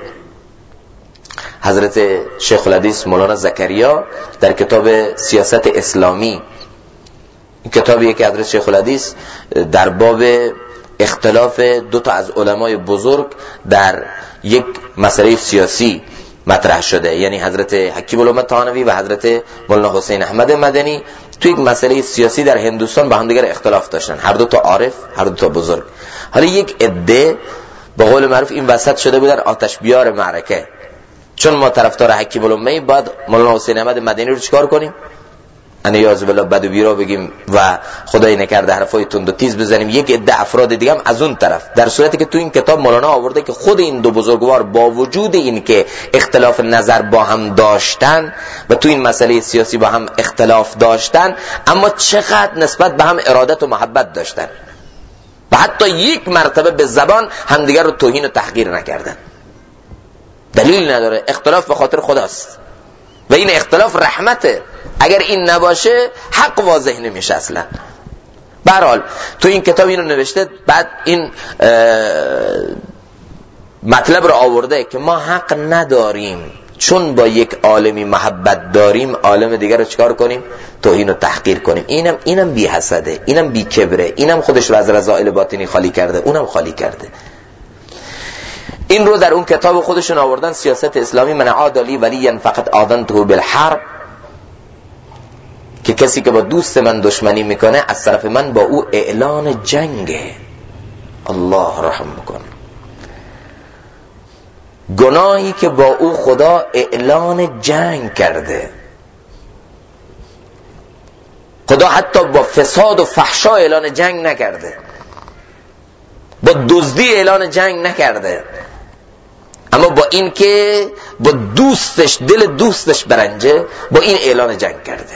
Speaker 1: حضرت شیخ الحدیث مولانا زکریا در کتاب سیاست اسلامی، این کتابیه که حضرت شیخ الحدیث در باب اختلاف دو تا از علمای بزرگ در یک مسئله سیاسی مطرح شده، یعنی حضرت حکیم الامت تهانوی و حضرت مولانا حسین احمد مدنی تو یک مسئله سیاسی در هندوستان با هم دیگر اختلاف داشتن، هر دو تا عارف، هر دو تا بزرگ. حالا یک عده به قول معروف این وسط شده بودن آتش بیار معرکه. چون ما طرفدار حکیم الامه، بعد مولانا حسین احمد مدنی رو چیکار کنیم؟ انیاز بالله بد و بیرا بگیم و خدای نکرده حرفای تند و تیز بزنیم، یک عده افراد دیگه هم از اون طرف. در صورتی که تو این کتاب مولانا آورده که خود این دو بزرگوار با وجود این که اختلاف نظر با هم داشتن و تو این مسئله سیاسی با هم اختلاف داشتن، اما چقدر نسبت به هم ارادت و محبت داشتن و حتی یک مرتبه به زبان همدیگر رو توهین و تحقیر نکردن. دلیل نداره، اختلاف به خاطر خداست و این اختلاف رحمته. اگر این نباشه حق واضح نمیشه اصلا. به هر حال تو این کتاب اینو نوشته، بعد این مطلب رو آورده که ما حق نداریم چون با یک عالمی محبت داریم عالم دیگر رو چکار کنیم؟ توهین و تحقیر کنیم. اینم بی حسده، اینم بی کبره، اینم خودش رو از رذائل باطنی خالی کرده، اونم خالی کرده. این رو در اون کتاب خودشون آوردن، سیاست اسلامی، من عاد لی ولیا فقط آذنته بالحرب، که کسی که با دوست من دشمنی میکنه از طرف من با او اعلان جنگه. الله رحم کن. گناهی که با او خدا اعلان جنگ کرده. خدا حتی با فساد و فحشا اعلان جنگ نکرده، با دزدی اعلان جنگ نکرده، اما با این که با دوستش، دل دوستش برنجه، با این اعلان جنگ کرده.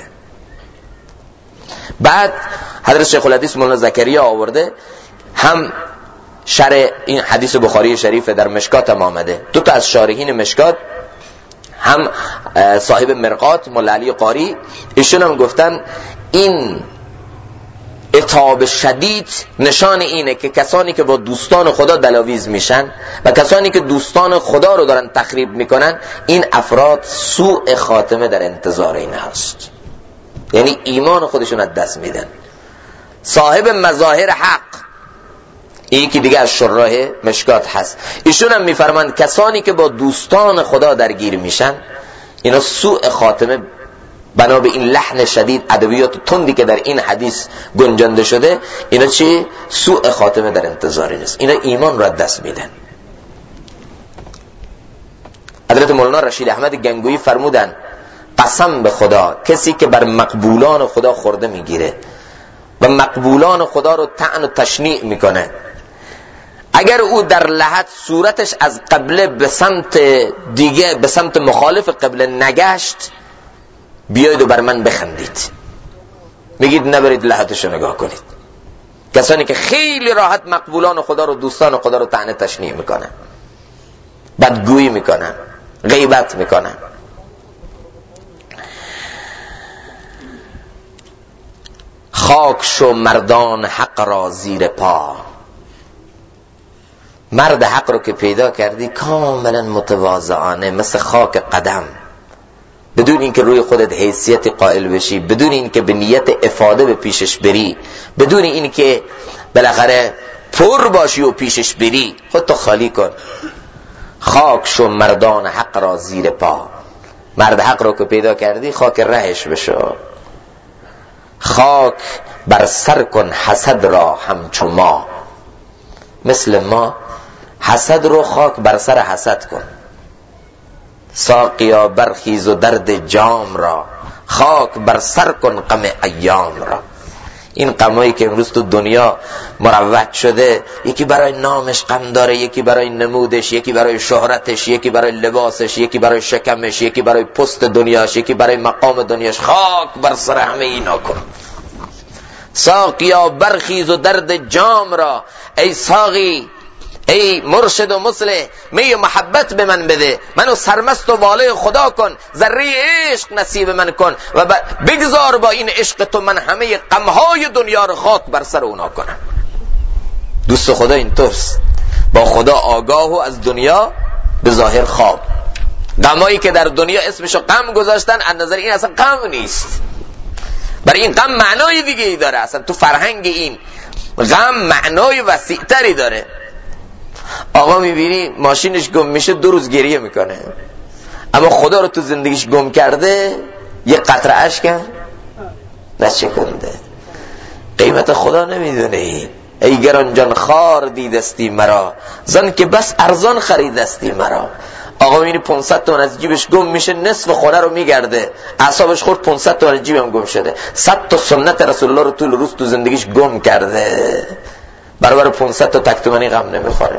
Speaker 1: بعد حضرت شیخ الحدیث مولانا زکریا آورده، هم شرح این حدیث بخاری شریف در مشکات هم آمده، دو تا از شارحین مشکات، هم صاحب مرقات مولا علی قاری، ایشون هم گفتن این عتاب شدید نشان اینه که کسانی که با دوستان خدا دلاویز میشن و کسانی که دوستان خدا رو دارن تخریب میکنن، این افراد سوء خاتمه در انتظار این هست، یعنی ایمان خودشون از دست میدن. صاحب مظاهر حق، این که دیگه از شراح مشکات هست. ایشون هم میفرماند کسانی که با دوستان خدا درگیر میشن اینا سوء خاتمه، بنا به این لحن شدید، ادبیات تندی که در این حدیث گنجانده شده، اینا چی؟ سوء خاتمه در انتظاری نیست، اینا ایمان رو از دست میدن. حضرت مولانا رشید احمد گنگویی فرمودن قسم به خدا کسی که بر مقبولان خدا خورده میگیره و مقبولان خدا رو طعن و تشنیع میکنه، اگر او در لحد صورتش از قبله به سمت دیگه، به سمت مخالف قبله نگشت، بیایید و بر من بخندید، میگید نبرید لحدش رو نگاه کنید. کسانی که خیلی راحت مقبولان خدا رو، دوستان خدا رو طعن تشنیع میکنن، بدگویی میکنن، غیبت میکنن. خاک شو مردان حق را زیر پا. مرد حق رو که پیدا کردی کاملا متواضعانه مثل خاک قدم، بدون اینکه روی خودت حیثیت قائل بشی، بدون اینکه به نیت افاده به پیشش بری، بدون اینکه بالاخره پر باشی و پیشش بری، خودتو خالی کن. خاک شو مردان حق را زیر پا. مرد حق رو که پیدا کردی خاک رهش بشو. خاک بر سر کن حسد را همچو ما. مثل ما حسد رو خاک بر سر حسد کن. ساقیا برخیز و درد جام را، خاک بر سر کن غم ایام را. این غمایی که امروز تو دنیا مروج شده، یکی برای نامش غم داره، یکی برای نمودش، یکی برای شهرتش، یکی برای لباسش، یکی برای شکمش، یکی برای پست دنیاش، یکی برای مقام دنیاش. خاک بر سر همه اینا کن. ساقیا برخیز و درد جام را، ای ساقی، ای مرشد و مصلح، می محبت به من بده، منو سرمست و واله خدا کن، ذره عشق نصیب من کن و بگذار با این عشق تو من همه غمهای دنیا رو خاک بر سر اونا کنم. دوست خدا اینطورست، با خدا آگاه و از دنیا به ظاهر خواب. غمایی که در دنیا اسمشو غم گذاشتن، از نظر این اصلا غم نیست، برای این غم معنای دیگه ای داره. اصلا تو فرهنگ این غم معنای وسیع‌تری داره. آقا میبینی ماشینش گم میشه 2 روز گریه میکنه، اما خدا رو تو زندگیش گم کرده، یه قطره اشک نچکنده. قیمت خدا نمیدونه. ای گرانجان خار دیدستی مرا، زن که بس ارزان خریدستی مرا. آقا میبینی 500 تومن از جیبش گم میشه، نصف خونه رو میگرده، اعصابش خورد 500 تومن از جیبم گم شده. 100 تا سنت رسول الله رو طول روز تو زندگیش گم کرده، برابر 500 تا تک تومنی غم نمیخوره.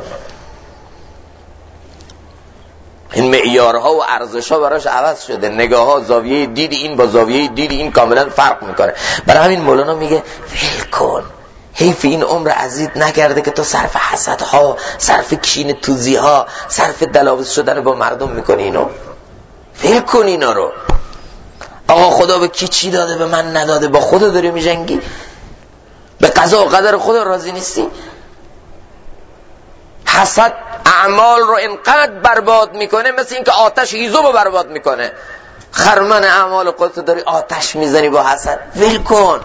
Speaker 1: این معیارها و ارزشها براش عوض شده، نگاه ها، زاویه دید این با زاویه دید این کاملا فرق میکنه. برای همین مولانا میگه ول کن، حیف این عمر عزیز نکرده که تو صرف حسدها، صرف کین توزی ها، صرف دلاویز شدن با مردم میکنی. اینو ول کن اینا رو. آقا خدا به کی چی داده به من نداده؟ با خدا داری میجنگی؟ به قضا و قدر خدا راضی نیستی؟ حسد اعمال رو انقدر برباد میکنه، مثل اینکه آتش هیزم رو برباد میکنه. خرمن اعمال خودت داری آتش میزنی با حسد. ول کن.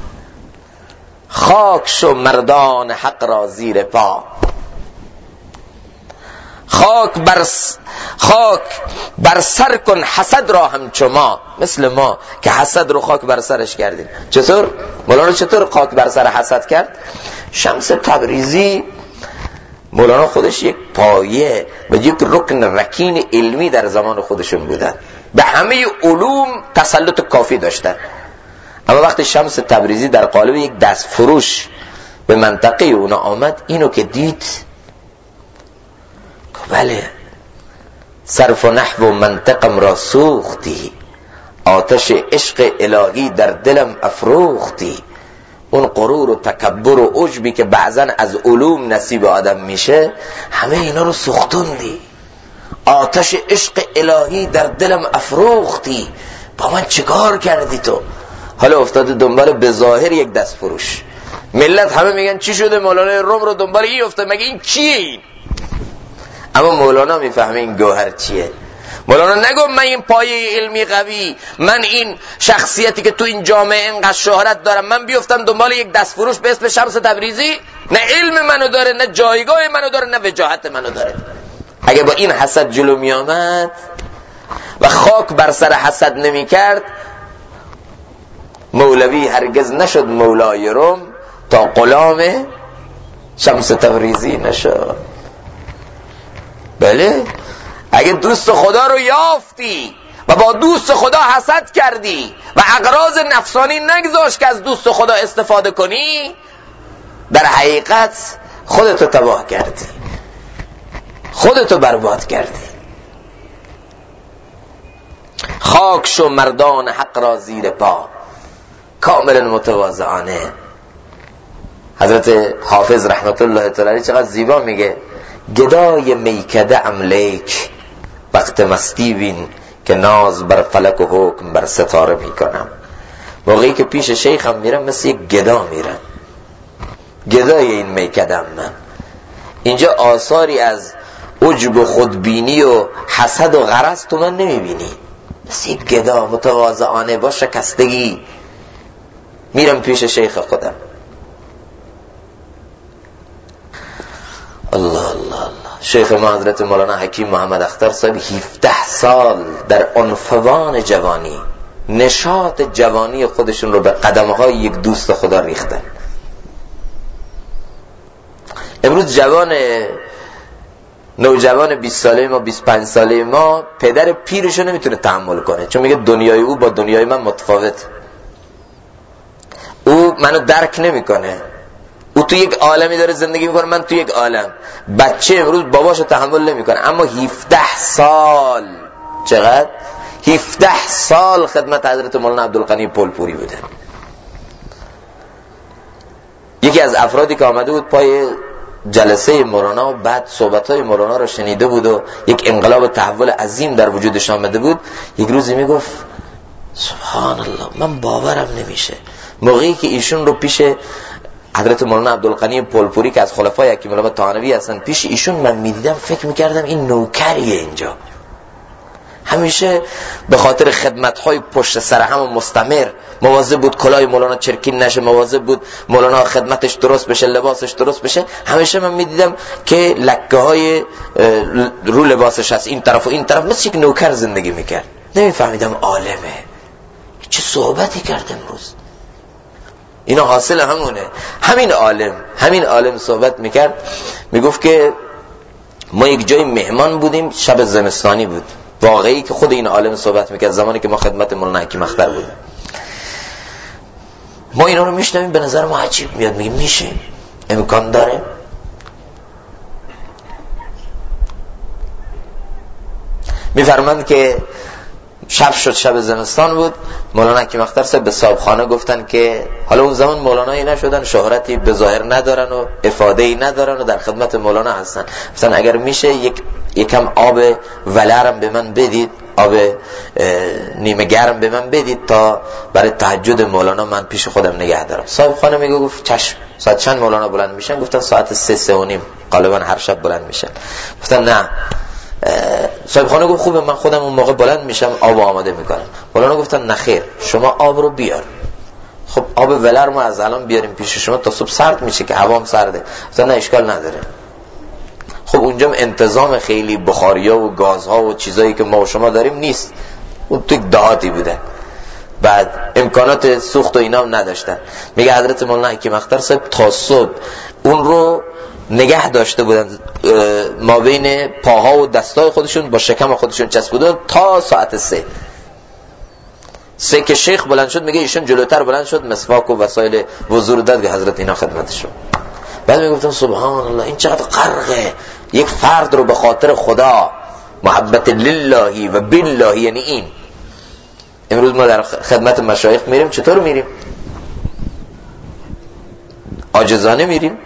Speaker 1: خاک شو مردان حق را زیر پا. خاک بر سر کن حسد را همچو ما. مثل ما که حسد رو خاک بر سرش کردیم. چطور؟ مولانا چطور خاک بر سر حسد کرد؟ شمس تبریزی، مولانا خودش یک پایه و یک رکن رکین علمی در زمان خودشون بودن، به همه علوم تسلط کافی داشتن. اما وقتی شمس تبریزی در قالب یک دست فروش به منطقه اونا آمد، اینو که دید، بله صرف و نحو و منطقم را سوختی، آتش عشق الهی در دلم افروختی. اون غرور و تکبر و عجبی که بعضن از علوم نصیب آدم میشه، همه اینا رو سوختوندی. آتش عشق الهی در دلم افروختی. با من چیکار کردی تو؟ حالا افتاده دنبال به ظاهر یک دست فروش. ملت همه میگن چی شده؟ مولانا روم رو دنبال این افتاد، مگه این چیه این؟ اما مولانا میفهمه این گوهر چیه. مولانا نگو من این پایه علمی قوی، من این شخصیتی که تو این جامعه اینقدر شهرت دارم، من بیفتم دنبال یک دست فروش به اسم شمس تبریزی؟ نه علم منو داره، نه جایگاه منو داره، نه وجاهت منو داره. اگه با این حسد جلو می آمد و خاک بر سر حسد نمی کرد، مولوی هرگز نشد مولای روم تا غلام شمس تبریزی نشد. بله، اگه دوست خدا رو یافتی و با دوست خدا حسد کردی و اغراض نفسانی نگذاشت که از دوست خدا استفاده کنی، در حقیقت خودتو تباه کردی، خودتو برباد کردی. خاک شو مردان حق را زیر پا، کاملا متواضعانه. حضرت حافظ رحمت الله تعالی چقدر زیبا میگه: گدای میکده املیک، وقت مستی بین که ناز بر فلک و حکم بر ستاره میکنم. موقعی که پیش شیخم میرم مثل یک گدا میرم، گدای این میکدم من. اینجا آثاری از عجب و خودبینی و حسد و غرض تو من نمیبینی. مثل یک گدا متواضعانه با شکستگی میرم پیش شیخ خودم. الله الله الله. شیخ ما حضرت مولانا حکیم محمد اختر صاحب 17 سال در عنفوان جوانی، نشاط جوانی خودشون رو به قدمهای یک دوست خدا ریختن. امروز نوجوان 20 ساله ما، 25 ساله ما، پدر پیرشو نمیتونه تحمل کنه، چون میگه دنیای او با دنیای من متفاوت. او منو درک نمیکنه، او تو یک عالمی داره زندگی میکنه، من تو یک عالم. بچه امروز باباشو تحمل نمیکنه، اما 17 سال، چقدر؟ 17 سال خدمت حضرت مولانا عبدالغنی پلپوری بوده. یکی از افرادی که آمده بود پای جلسه مولانا و بعد صحبت‌های مولانا رو شنیده بود و یک انقلاب و تحول عظیم در وجودش آمده بود، یک روزی میگفت سبحان الله، من باورم نمیشه موقعی که ایشون رو پیش حضرت مولانا عبدالغنی پلپوری که از خلفای حکیم الله طحاوی هستن، پیش ایشون من میدیدم، فکر میکردم این نوکریه اینجا، همیشه به خاطر خدمت‌های پشت سر هم و مستمر مواظب بود کلاه مولانا چرکین نشه، مواظب بود مولانا خدمتش درست بشه، لباسش درست بشه. همیشه من میدیدم که لکه‌های رو لباسش هست این طرف و این طرف، مثل یک نوکر زندگی میکرد. نمیفهمیدم عالمه، چه صحبتی کرد امروز. اینا حاصل همونه. همین عالم صحبت میکرد، میگفت که ما یک جای مهمان بودیم، شب زمستانی بود، واقعی که خود این عالم صحبت میکرد زمانی که ما خدمت مولانا حکیم اختر بودیم. ما اینا رو میشنویم، به نظر ما عجیب میاد، میگیم میشه، امکان داره. میفرمند که شب شد، شب زمستان بود، مولانا حکیم اختر صاحب به صاحبخانه گفتن که حالا اون زمان مولانایی نشدن، شهرتی به ظاهر ندارن و افاده‌ای ندارن و در خدمت مولانا هستن. گفتن اگر میشه یکم آب ولرم به من بدید، آب نیمه گرم به من بدید تا برای تهجد مولانا من پیش خودم نگه دارم. صاحبخانه میگه گفت چشم. ساعت چند مولانا بلند میشن؟ گفتن ساعت 3:30 غالبا هر شب بلند میشن. گفتن نه. صاحب خانه گفت خوبه، من خودم اون موقع بلند میشم آب آماده میکنم. مولانا گفتن نه خیر، شما آب رو بیار. خب آب ولر ما از الان بیاریم پیش شما تا صبح سرد میشه که هوام سرده. گفتن نه اشکال نداره. خب اونجا انتظام خیلی بخاریا و گازها و چیزایی که ما و شما داریم نیست، اون تو دهاتی بودن، بعد امکانات سوخت و اینا هم نداشتن. میگه حضرت مولانا حکیم اختر صاحب تا صبح اون رو نگه داشته بودن، ما بین پاها و دستای خودشون با شکم خودشون چسبوندن تا ساعت 3 که شیخ بلند شد. میگه ایشون جلوتر بلند شد، مسواک و وسایل وضو رو داد به حضرت اینا خدمتشون. بعد میگفتم سبحان الله، این چقدر غرقه یک فرد رو به خاطر خدا، محبت لله و بالله. یعنی این امروز ما در خدمت مشایخ میریم، چطور میریم؟ عاجزانه میریم،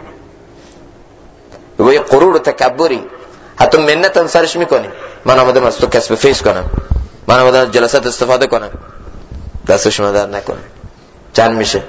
Speaker 1: با یه غرور و تکبری، حتی منت هم سرش میکنیم. من آمدم از تو کسب فیض کنم، من آمدم از جلسات استفاده کنم، دستش من در نکنم. چند میشه؟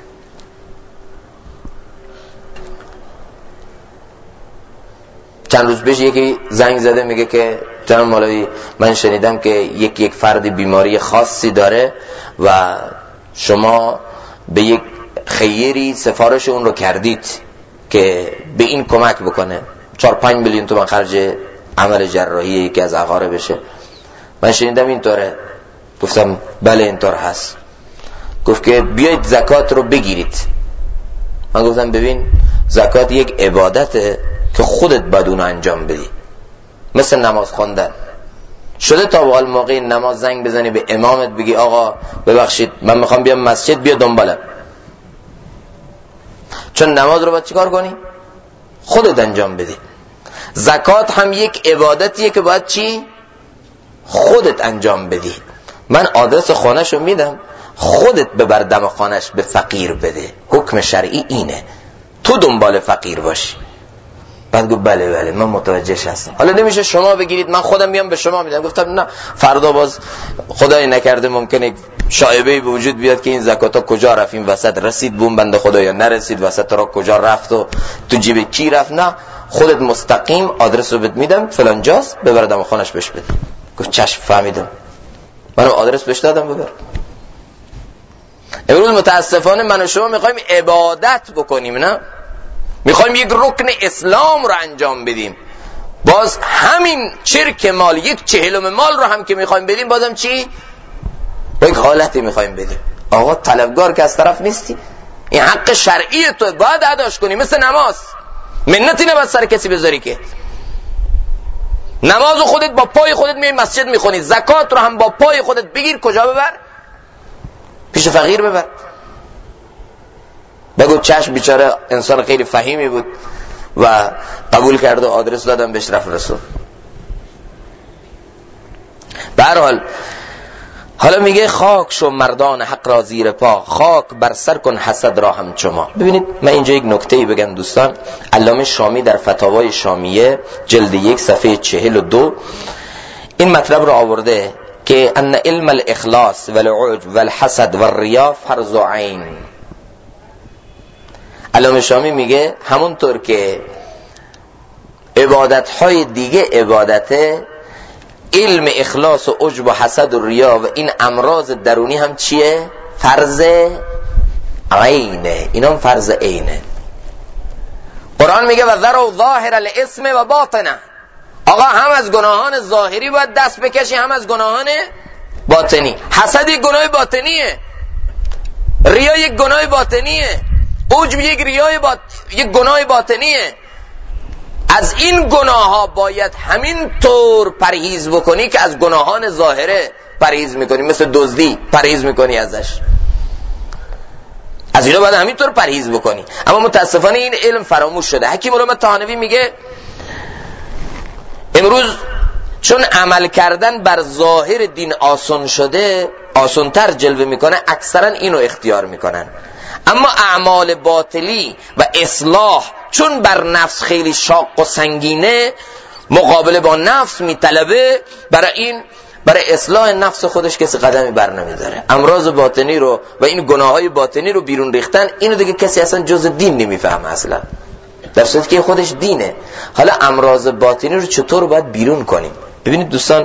Speaker 1: چند روز پیش یکی زنگ زده میگه که جناب مولوی من شنیدم که یک فردی بیماری خاصی داره و شما به یک خیری سفارش اون رو کردید که به این کمک بکنه. 4-5 میلیون تومان خرج عمل جراحی یکی از اقاربشه. من شنیدم اینطوره. گفتم بله اینطور هست. گفت که بیایید زکات رو بگیرید. من گفتم ببین زکات یک عبادته که خودت باید اونو انجام بدی، مثل نماز خوندن. شده تا به حال موقع نماز زنگ بزنی به امامت بگی آقا ببخشید من میخوام بیام مسجد، بیا دنبالم؟ چون نماز رو باید چیکار کنی؟ خودت انجام بدی. زکات هم یک عبادتیه که باید چی؟ خودت انجام بدی. من آدرس خانه‌شو میدم، خودت ببر دم خانه‌اش به فقیر بده. حکم شرعی اینه، تو دنبال فقیر باشی. بعد گفت بله من متوجهش هستم. حالا نمیشه شما بگیرید من خودم بیام به شما میدم. گفتم نه، فردا باز خدای نکرده ممکنه شایبه‌ای به وجود بیاد که این زکاتا کجا رفت، این وسط رسید بون بنده خدا یا نرسید، وسط را کجا رفت و تو جیب کی رفت. نه، خودت مستقیم آدرس رو بهت میدم فلان جاست، ببر دم خانه‌اش بهش بده. گفت چشم فهمیدم. منم آدرس بهش دادم ببر. امروز متاسفانه من و شما میخوایم عبادت بکنیم، نه میخوایم یک رکن اسلام رو انجام بدیم. باز همین چرک مال، یک چهلم مال رو هم که میخوایم بدیم، بازم چی؟ با یک حالتی میخوایم بدیم. آقا طلبگار که از طرف نیستی، این حق شرعی تو باید اداش کنی. مثل نماز، منتی نباید سر کسی بذاری که. نماز خودت با پای خودت می مسجد میخونی، زکات رو هم با پای خودت بگیر. کجا ببر؟ پیش فقیر ببر. بگو چشم. بیچاره انسان خیلی فهیمی بود و قبول کرد و آدرس دادم بهش، رفت رسول. به هر حال حالا میگه خاک شو مردان حق را زیر پا، خاک بر سر کن حسد را همچو ما. ببینید من اینجا یک نکته‌ای بگم دوستان. علامه شامی در فتاوای شامیه جلد 1 صفحه 42 این مطلب رو آورده که ان علم الاخلاص والعجب والحسد والریا فرض عین. علامه شامی میگه همونطور که عبادت‌های دیگه عبادته، علم اخلاص و عجب و حسد و ریا و این امراض درونی هم چیه؟ فرض عینه. اینا هم فرض عینه. قرآن میگه و ذروا ظاهر الاسم و باطنه. آقا هم از گناهان ظاهری باید دست بکشی، هم از گناهان باطنی. حسد یک گناه باطنیه، ریا یک گناه باطنیه، عجب یک گناه باطنیه. از این گناه ها باید همین طور پرهیز بکنی که از گناهان ظاهره پرهیز میکنی. مثل دزدی پرهیز میکنی ازش، از اینا باید همین طور پرهیز بکنی. اما متاسفانه این علم فراموش شده. حکیم علامه طحاوی میگه امروز چون عمل کردن بر ظاهر دین آسان شده، آسانتر جلوه میکنه، اکثرا اینو اختیار میکنن. اما اعمال باطلی و اصلاح چون بر نفس خیلی شاق و سنگینه، مقابله با نفس میطلبه، برای اصلاح نفس خودش کسی قدمی بر نمیداره. امراض باطنی رو و این گناههای باطنی رو بیرون ریختن، اینو دیگه کسی اصلا جز دین نمیفهمه اصلا، در صورتی که خودش دینه. حالا امراض باطنی رو چطور باید بیرون کنیم؟ ببینید دوستان،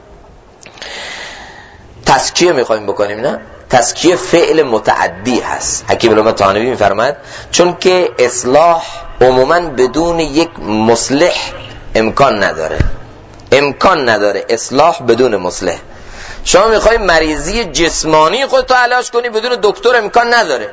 Speaker 1: تزکیه میخوایم بکنیم، نه؟ تزکیه فعل متعدی هست. حکیم علامه طحاوی میفرماید چون که اصلاح عموما بدون یک مصلح امکان نداره اصلاح بدون مصلح. شما میخوای مریضی جسمانی خودتو علاج کنی، بدون دکتر امکان نداره.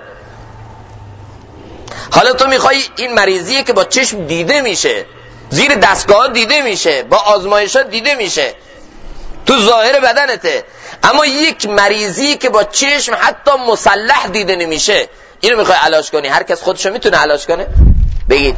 Speaker 1: حالا تو میخوای این مریضیه که با چشم دیده میشه، زیر دستگاه دیده میشه، با آزمایشات دیده میشه، تو ظاهر بدنته، اما یک مریضی که با چشم حتی مسلح دیده نمیشه، اینو میخوای علاج کنی. هر کس خودشو میتونه علاج کنه؟ بگید.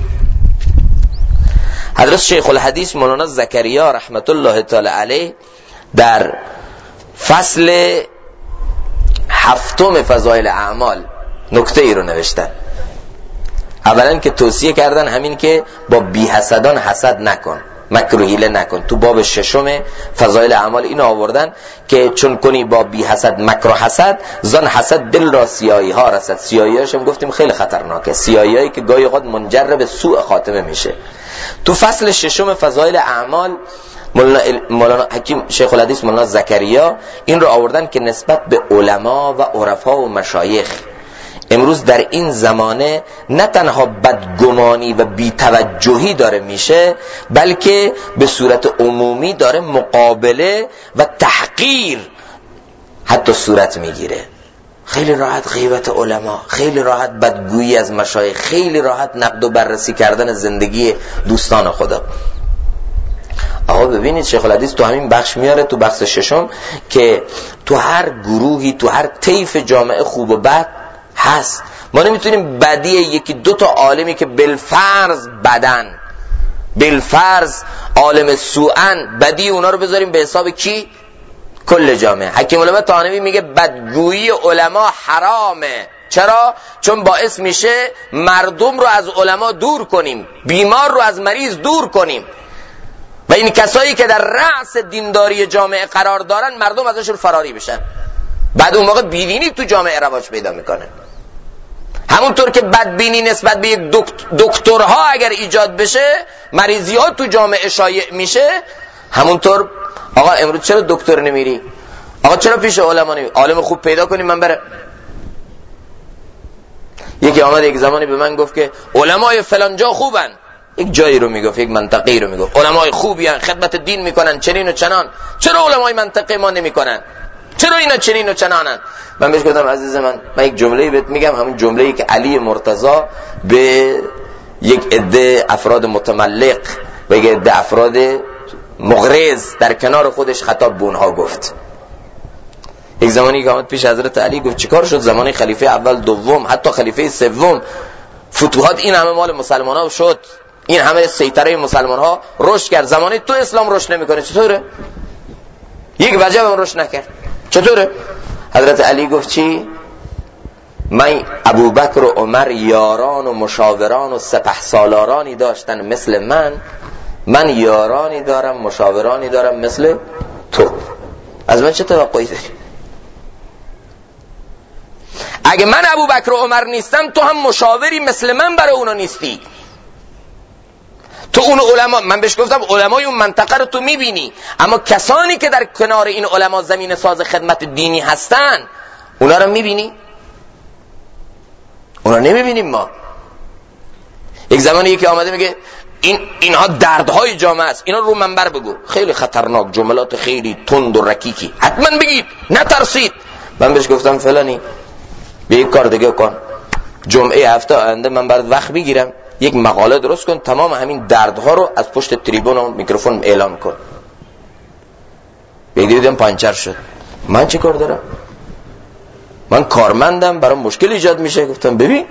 Speaker 1: حضرت شیخ الحدیث مولانا زکریا رحمت الله تعالی علیه در فصل 7 فضائل اعمال نکته ای رو نوشتن. اولا که توصیه کردن همین که با بی حسدان حسد نکن، مکر و حیله نکن. تو باب 6 فضائل اعمال اینو آوردن که چون کنی با بی حسد مکر و حسد، زن حسد دل را سیاهی ها رسد. سیاهی هاش هم گفتیم خیلی خطرناکه، سیاهی هایی که گاهی اوقات منجر به سوء خاتمه میشه. تو فصل 6 فضائل اعمال مولانا حکیم شیخ الحدیث مولانا زکریا این رو آوردن که نسبت به علما و عرفا و مشایخ امروز در این زمانه نه تنها بدگمانی و بی‌توجهی داره میشه، بلکه به صورت عمومی داره مقابله و تحقیر حتی صورت میگیره. خیلی راحت غیبت علما، خیلی راحت بدگویی از مشایخ، خیلی راحت نقد و بررسی کردن زندگی دوستان خدا. آقا ببینید شیخ الحدیث تو همین بخش میاره، تو بخش ششم، که تو هر گروهی، تو هر طیف جامعه خوب و بد هست. ما نمیتونیم بدی یکی دو تا عالمی که بالفرض بدن، بالفرض عالم سوءن، بدی اونا رو بذاریم به حساب کی؟ کل جامعه. حکیم الامه طحاوی میگه بدگویی علما حرامه. چرا؟ چون باعث میشه مردم رو از علما دور کنیم، بیمار رو از مریض دور کنیم، و این کسایی که در رأس دینداری جامعه قرار دارن مردم ازشون فراری بشن. بعد اون موقع بیدینی تو جامعه رواج پیدا میکنه. همونطور که بدبینی نسبت به یک دکترها اگر ایجاد بشه، مریضی ها تو جامعه شایع میشه، همونطور آقا امروز چرا دکتر نمیری؟ آقا چرا پیش علما نمیری؟ عالم خوب پیدا کنیم من بره. یکی آمد یک زمانی به من گفت که علمای فلان جا خوبن، یک جایی رو میگفت، یک منطقه‌ای رو میگفت علمای خوبی ان، خدمت دین میکنن، چنین و چنان. چرا علمای منطقه ما نمیکنن؟ چرا اینا چنین و چنانن؟ من بهش گفتم عزیز من یک جمله‌ای بهت میگم، همون جمله‌ای که علی مرتضی به یک عده افراد متملق و یک عده افراد مغرض در کنار خودش خطاب به اونها گفت. یک زمانی که آمد پیش حضرت علی گفت چیکار شد زمانی خلیفه اول دوم حتی خلیفه سوم فتوحات این همه مال مسلمان ها شد، این همه سیطره مسلمان ها رشد کرد، زمانی تو اسلام رشد نمیکنه چطوره؟ یک وجب هم رشد نکرد چطوره؟ حضرت علی گفت چی؟ من ابوبکر و عمر یاران و مشاوران و سپهسالارانی داشتن مثل من یارانی دارم مشاورانی دارم مثل تو. از من چه توقعی داری؟ اگه من ابوبکر و عمر نیستم تو هم مشاوری مثل من برای اونا نیستی. تو اون علما، من بهش گفتم علمای اون منطقه رو تو میبینی، اما کسانی که در کنار این علما زمین ساز خدمت دینی هستن اونا رو میبینی؟ اونا نمیبینیم ما. یک زمانی یکی آمده میگه اینها دردهای جامعه است، اینا رو منبر بگو. خیلی خطرناک، جملات خیلی تند و رکیکی، حتما بگید، نترسید. من بهش گفتم فلانی به یک کار دیگه کن، جمعه هفته آینده من برات وقت بگیرم یک مقاله درست کن، تمام همین دردها رو از پشت تریبون و میکروفون اعلام کن. دیدم پانچر شد. من چه کار دارم؟ من کارمندم، برام مشکل ایجاد میشه. گفتم ببین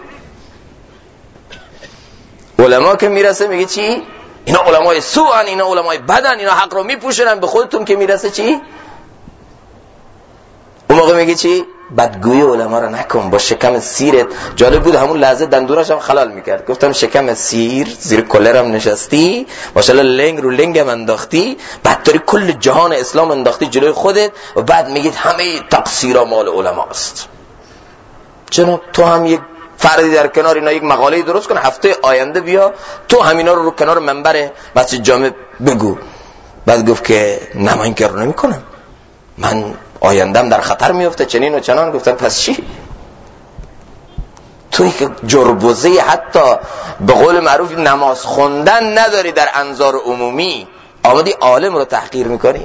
Speaker 1: علما که میرسه میگه چی؟ اینا علمای سوءن، اینا علمای بدن، اینا حق رو میپوشنن. به خودتون که میرسه چی؟ اون موقع میگه چی؟ بدگویی علما رو نکن، با شکم سیرت. جالب بود همون لحظه دندوناش هم خلال میکرد. گفتم شکم سیر زیر کلرم نشستی، ماشاءالله لنگ رو لنگم انداختی، بعد داری کل جهان اسلام انداختی جلوی خودت و بعد میگید همه تقصیرها مال علماست. جناب تو هم یک فردی در کنار اینا یک مقاله درست کن، هفته آینده بیا تو همینا رو کنار منبر مسجد جامع بگو. بعد گفت که نه من این کارو نمیکنم، من آیندم در خطر میفته چنین و چنان. گفتم پس چی؟ توی که جربوزه حتی به قول معروف نماز خوندن نداری در انظار عمومی، آمدی عالم رو تحقیر میکنی؟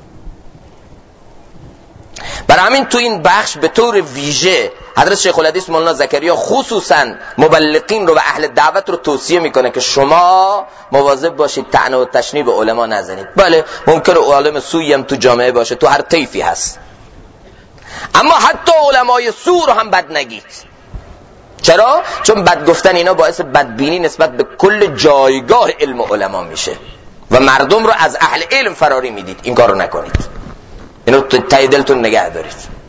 Speaker 1: برای همین تو این بخش به طور ویژه حضرت شیخ الحدیث مولانا زکریا خصوصا مبلغین رو و اهل دعوت رو توصیه میکنه که شما مواظب باشید طعنه و تشنیع به علما نزنید. بله ممکنه عالم سوئی هم تو جامعه باشه، تو هر طیفی هست، اما حتی علمای سو رو هم بد نگید. چرا؟ چون بد گفتن اینا باعث بدبینی نسبت به کل جایگاه علم علما میشه و مردم رو از اهل علم فراری میدید. این کار رو نکنید، اینو ته دلتون نگه دارید.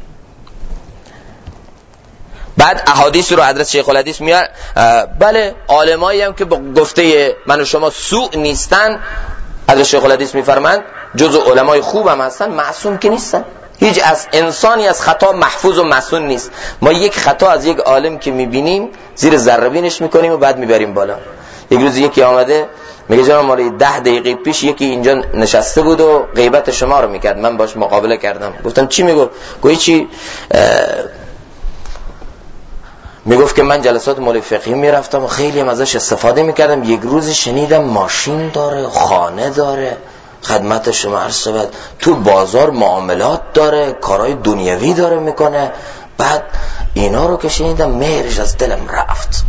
Speaker 1: بعد احادیث رو حضرت شیخ الحدیث میاد. بله عالمایی هم که با گفته من و شما سوء نیستن، حضرت شیخ الحدیث میفرمایند جزء علمای خوب هم هستن، معصوم که نیستن. هیچ از انسانی از خطا محفوظ و معصوم نیست. ما یک خطا از یک عالم که میبینیم زیر ذره بینش میکنیم و بعد میبریم بالا. یک روز یکی آمده میگه جناب مالی 10 دقیقه پیش یکی اینجا نشسته بود و غیبت شما رو میکرد، من باش مقابله کردم. گفتم چی میگو؟ گویی چی؟ میگفت که من جلسات مولوی فقیه میرفتم و خیلی هم ازش استفاده میکردم. یک روز شنیدم ماشین داره، خانه داره، خدمت شما عرض شود تو بازار معاملات داره، کارهای دنیوی داره میکنه. بعد اینا رو که شنیدم مهرش از دلم رفت.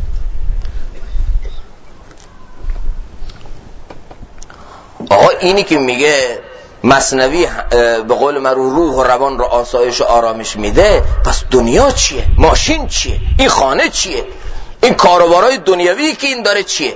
Speaker 1: آقا اینی که میگه مثنوی به قول معروف روح و روان رو آسایش و آرامش میده، پس دنیا چیه؟ ماشین چیه؟ این خانه چیه؟ این کاروبارای دنیوی که این داره چیه؟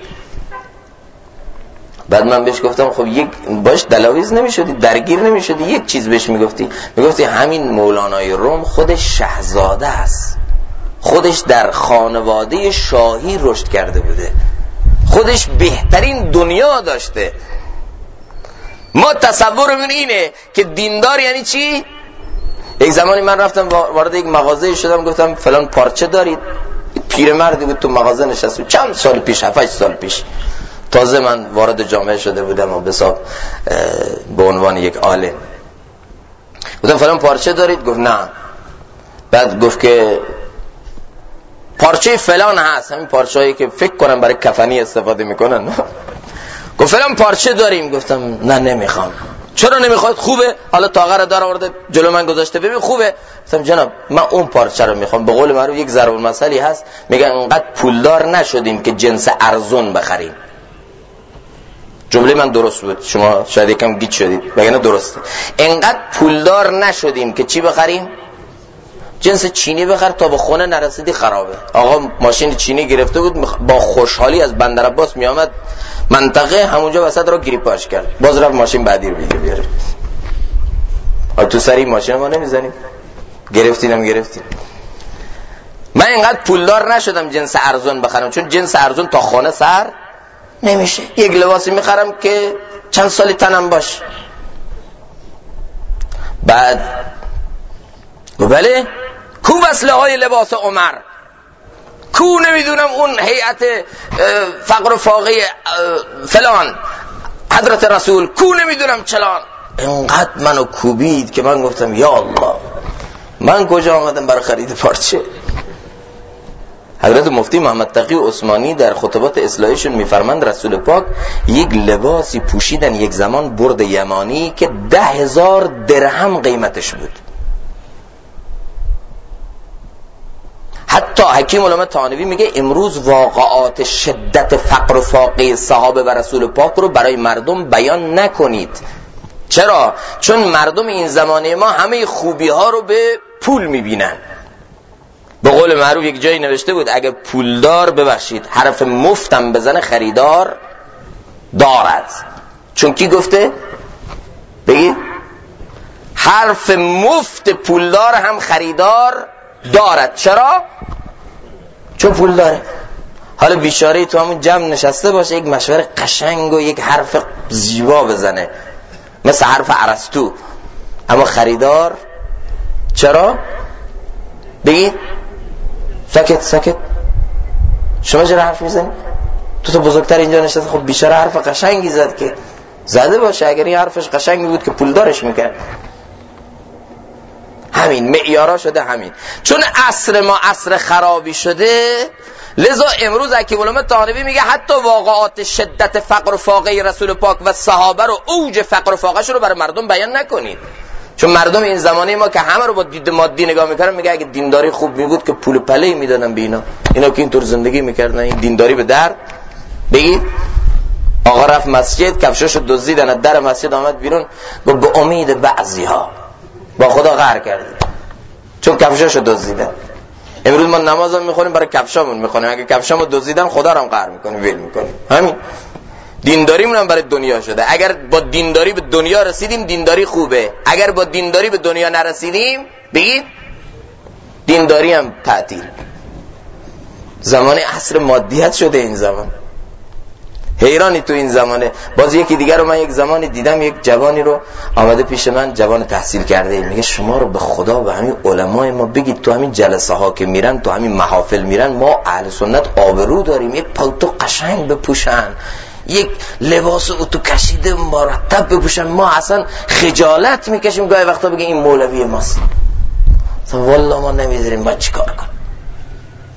Speaker 1: بعد من بهش گفتم خب یک باش دلاویز نمیشدی، درگیر نمیشدی، یک چیز بهش میگفتی همین مولانای روم خودش شاهزاده است، خودش در خانواده شاهی رشد کرده بوده، خودش بهترین دنیا داشته. ما تصورمون اینه که دیندار یعنی چی؟ یک زمانی من رفتم وارد یک مغازه شدم، گفتم فلان پارچه دارید؟ پیرمردی بود تو مغازه نشسته، چند سال پیش، 7-8 سال پیش، تازه من وارد جامعه شده بودم و به عنوان یک عالم. گفتم فلان پارچه دارید؟ گفت نه. بعد گفت که پارچه فلان هست، همین پارچه هایی که فکر کنم برای کفنی استفاده میکنن. گفت فلان پارچه داریم. گفتم نه نمیخوام. چرا نمیخواد؟ خوبه، حالا طاقه رو داره آورده جلو من گذاشته، ببین خوبه. گفتم جناب من اون پارچه رو میخوام. به قول معروف یک ضرب المثلی هست، میگن انقدر پولدار نشدیم که جنس ارزون بخریم. جمله من درست بود، شما شاید یکم گیج شدید، وگرنه درسته. انقدر پولدار نشدیم که چی بخریم؟ جنس چینی بخر تا به خونه نرسیدی خرابه. آقا ماشین چینی گرفته بود، با خوشحالی از بندر عباس میامد منطقه، همونجا وسط رو گریپاش کرد، باز رفت ماشین بعدی رو بگه بیاره. تو سری ماشین ما نمیزنیم، گرفتیم. من اینقدر پولدار نشدم جنس ارزون بخرم، چون جنس ارزون تا خانه سر نمیشه. یک لباسی میخرم که چند سالی تنم باش. بعد بله کو وصله های لباس عمر، کو نمیدونم اون هیئت فقر و فاقه فلان حضرت رسول، کو نمیدونم چلان. اینقدر منو کوبید که من گفتم یا الله، من کجا آمدم برای خرید پارچه؟ حضرت مفتی محمد تقی عثمانی در خطبات اصلاحیشون میفرمند رسول پاک یک لباسی پوشیدن یک زمان برد یمانی که 10,000 درهم قیمتش بود. حتی حکیم علامه طانوی میگه امروز واقعات شدت فقر و فاقه صحابه و رسول پاک رو برای مردم بیان نکنید. چرا؟ چون مردم این زمانه ما همه خوبی ها رو به پول میبینن. به قول معروف یک جایی نوشته بود اگه پولدار، ببخشید حرف مفتم بزنه خریدار دارد. چون کی گفته؟ بگید حرف مفت پولدار هم خریدار دارد. چرا؟ چون پول داره. حالا بیچاره تو همون جمع نشسته باشه، یک مشوره قشنگ و یک حرف زیبا بزنه مثل حرف ارسطو، اما خریدار چرا؟ بگید سکت. شما چرا حرف میزنی؟ تو بزرگتر اینجا نشسته، خب بیچاره حرف قشنگی زد که زده باشه، اگر این حرفش قشنگی بود که پول دارش میکرد. همین معیارا شده همین. چون عصر ما عصر خرابی شده، لذا امروز حکیم علامه طانوی میگه حتی واقعات شدت فقر و فاقه رسول پاک و صحابه رو، اوج فقر و فاقه رو برای مردم بیان نکنید. چون مردم این زمانه ما که همه رو با دید مادی نگاه میکردن، میگه اگه دینداری خوب میبود که پول پله میدادن به اینا که اینطور زندگی میکردن، این دینداری به در. بگید آقا رفت مسجد، کفشاشو دزدیدن، از در مسجد آمد بیرون، به امید بعضی‌ها با خدا قهر کرده چون کفشاشو دزدیدن. امروز ما نمازم میخونیم برای کفشامون میخونیم، اگه کفشامو دزدیدن خدا رو هم قهر میکنیم، ویل میکنیم. همین دینداریمون هم برای دنیا شده. اگر با دینداری به دنیا رسیدیم دینداری خوبه، اگر با دینداری به دنیا نرسیدیم بگید دینداری هم تعطیل. زمان عصر مادیت شده این زمان. حیرانی تو این زمانه. باز یکی دیگر رو من یک زمانی دیدم، یک جوانی رو آمده پیش من، جوان تحصیل کرده، میگه شما رو به خدا و همین علمای ما بگید تو همین جلسه ها که میرن، تو همین محافل میرن، ما اهل سنت آبرو داریم، یک پالتو قشنگ بپوشن، یک لباس اتو کشیده مرتب بپوشن، ما اصلا خجالت میکشیم گاهی وقتا بگیم این مولوی ماست. والله ما نمیذاریم، باید چیکار کنیم؟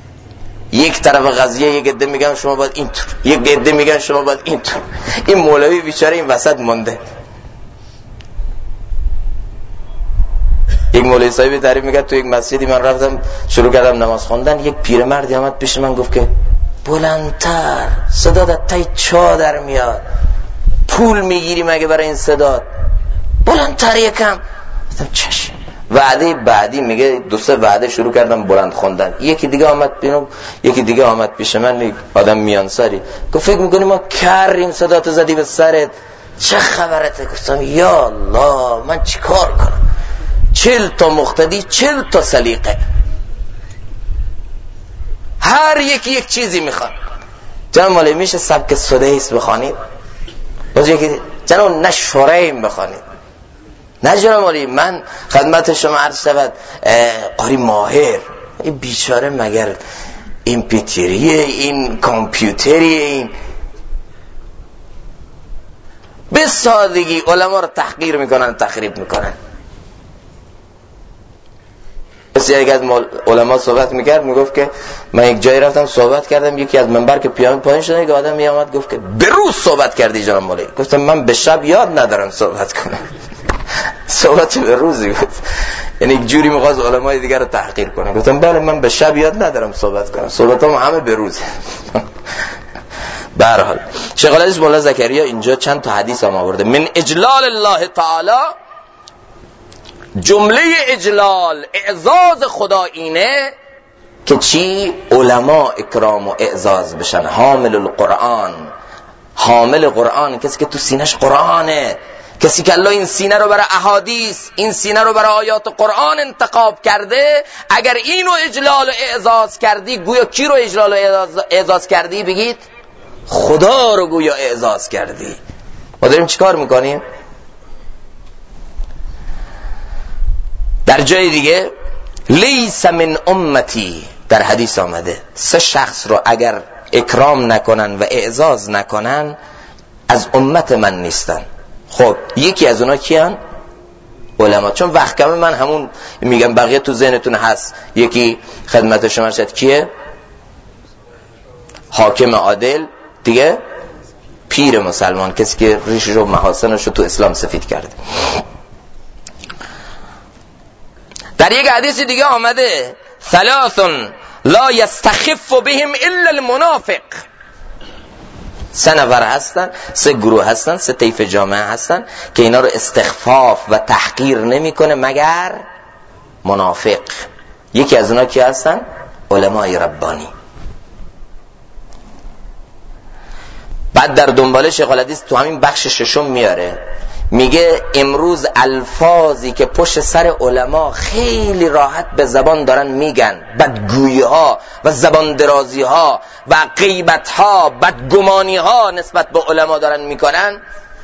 Speaker 1: یک طرف قضیه یک عده میگن شما باید اینطور، یک عده میگن شما باید اینطور. این مولوی بیچاره این وسط مونده. یک مولوی صاحبی تعریف میگه تو یک مسجدی من رفتم شروع کردم نماز خوندن، یک پیرمردی اومد پیش من گفت که بلندتر، صدات تای چا در میاد، پول میگیری مگه برای این صدات، بلندتر یکم. گفتم چشم. وعده بعدی میگه دو سه وعده شروع کردم بلند خوندن. یکی دیگه آمد پیش من، آدم میانساری، گفت فکر میکنی ما کریم صدات زدی به سرت، چه خبرته؟ گفتم یا الله من چیکار کنم؟ 40 تا مقتدی، 40 تا سلیقه، هر یکی یک چیزی میخوان. جناب مولوی میشه سبک سدیس بخوانید؟ باز یکی جناب نه شریم بخوانید؟ نه جناب مولوی من خدمت شما عرض شود قاری ماهر. این بیچاره مگر این پیتریه، این کامپیوتریه، این به سادگی علما رو تحقیر میکنن، تخریب میکنن. یکی از علما صحبت میکرد، میگفت که من یک جایی رفتم صحبت کردم، یکی از منبر که پایین شده یک آدم میامد گفت که به روز صحبت کردی جناب مولوی. گفتم من به شب یاد ندارم صحبت کنم. صحبت به روزی بود، یعنی یک جوری میخواست علمای دیگر رو تحقیر کنه. گفتم بله من به شب یاد ندارم صحبت کنم، صحبتام همه به روز. به هر حال شیخ الحدیث مولا زکریا اینجا چند تا حدیث هم آورده. من اجلال الله تعالی، جمله اجلال اعزاز خدا اینه که چی؟ علما اکرام و اعزاز بشن. حامل القرآن، حامل قرآن کسی که تو سینهش قرآنه، کسی که الله این سینه رو برای احادیث، این سینه رو برای آیات قرآن انتخاب کرده. اگر اینو اجلال و اعزاز کردی، گویا کی رو اجلال و اعزاز کردی؟ بگید خدا رو گویا اعزاز کردی. ما داریم چیکار میکنیم؟ در جای دیگه لیس من امتی، در حدیث آمده 3 شخص رو اگر اکرام نکنن و اعزاز نکنن از امت من نیستن. خب یکی از اونا کیان؟ علما. چون وقت کمه من همون میگم، بقیه تو ذهنتون هست. یکی خدمت شما شد کیه؟ حاکم عادل. دیگه پیر مسلمان، کسی که ریشش و محاسنش رو تو اسلام سفید کرده. در یک حدیث دیگه آمده 3 لا یستخف بهم الا المنافق. 3 نفر هستن، 3 گروه هستن، 3 طیف جامعه هستن که اینا رو استخفاف و تحقیر نمیکنه مگر منافق. یکی از اونا کی هستن؟ علمای ربانی. بعد در دنباله شیخ الحدیث تو همین بخش 6 میاره، میگه امروز الفاظی که پشت سر علما خیلی راحت به زبان دارن میگن، بدگویی ها و زبان درازی ها و غیبت ها، بدگمانی ها نسبت به علما دارن میکنن،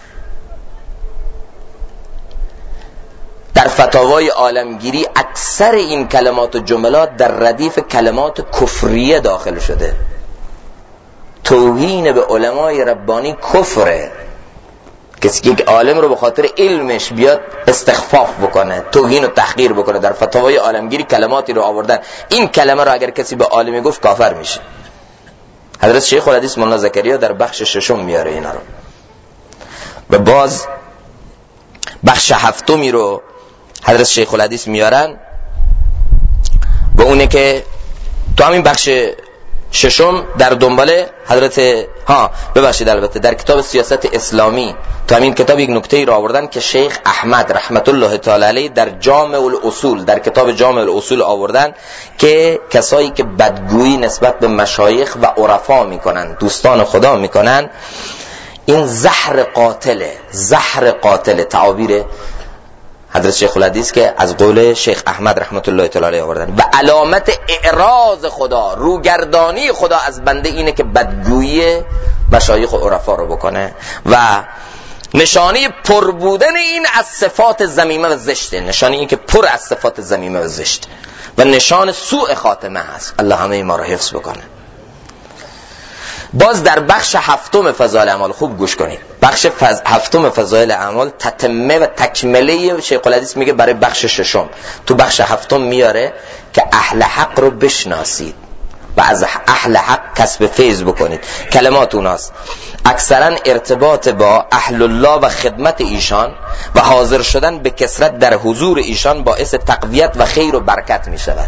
Speaker 1: در فتاوای عالمگیری اکثر این کلمات و جملات در ردیف کلمات کفریه داخل شده. توهین به علمای ربانی کفره. کسی که یک عالم رو به خاطر علمش بیاد استخفاف بکنه، توهین و تحقیر بکنه، در فتاوای عالمگیری کلماتی رو آوردن، این کلمه رو اگر کسی به عالمی گفت کافر میشه. حضرت شیخ الحدیث مولانا زکریا در بخش 6 میاره اینا رو. و باز بخش 7 رو حضرت شیخ الحدیث میارن و اونه که تو همین بخش 6 در دنباله حضرت ببخشید البته در کتاب سیاست اسلامی تو همین کتاب یک نکته را آوردن که شیخ احمد رحمت الله تعالی علیه در جامع الاصول، در کتاب جامع الاصول آوردن که کسایی که بدگویی نسبت به مشایخ و عرفا میکنن، دوستان خدا میکنن، این زهر قاتله تعابیر حضرت شیخ الحدیث که از قول شیخ احمد رحمت الله تعالی علیه آوردن. و علامت اعراض خدا، روگردانی خدا از بنده اینه که بدگویی مشایخ و عرفا رو بکنه و نشانه پر بودن این از صفات ذمیمه و زشته، نشانه این که پر از صفات ذمیمه و زشته و نشان سوء خاتمه هست. الله همه ما رو حفظ بکنه. باز در بخش 7 فضائل اعمال خوب گوش کنید. بخش 7 فضائل اعمال تتمه و تکمله شیخ الحدیث میگه برای بخش 6. تو بخش 7 میاره که اهل حق رو بشناسید، و از اهل حق کسب فیض بکنید. کلمات اوناست. اکثرا ارتباط با اهل الله و خدمت ایشان و حاضر شدن به کثرت در حضور ایشان باعث تقویت و خیر و برکت می شود.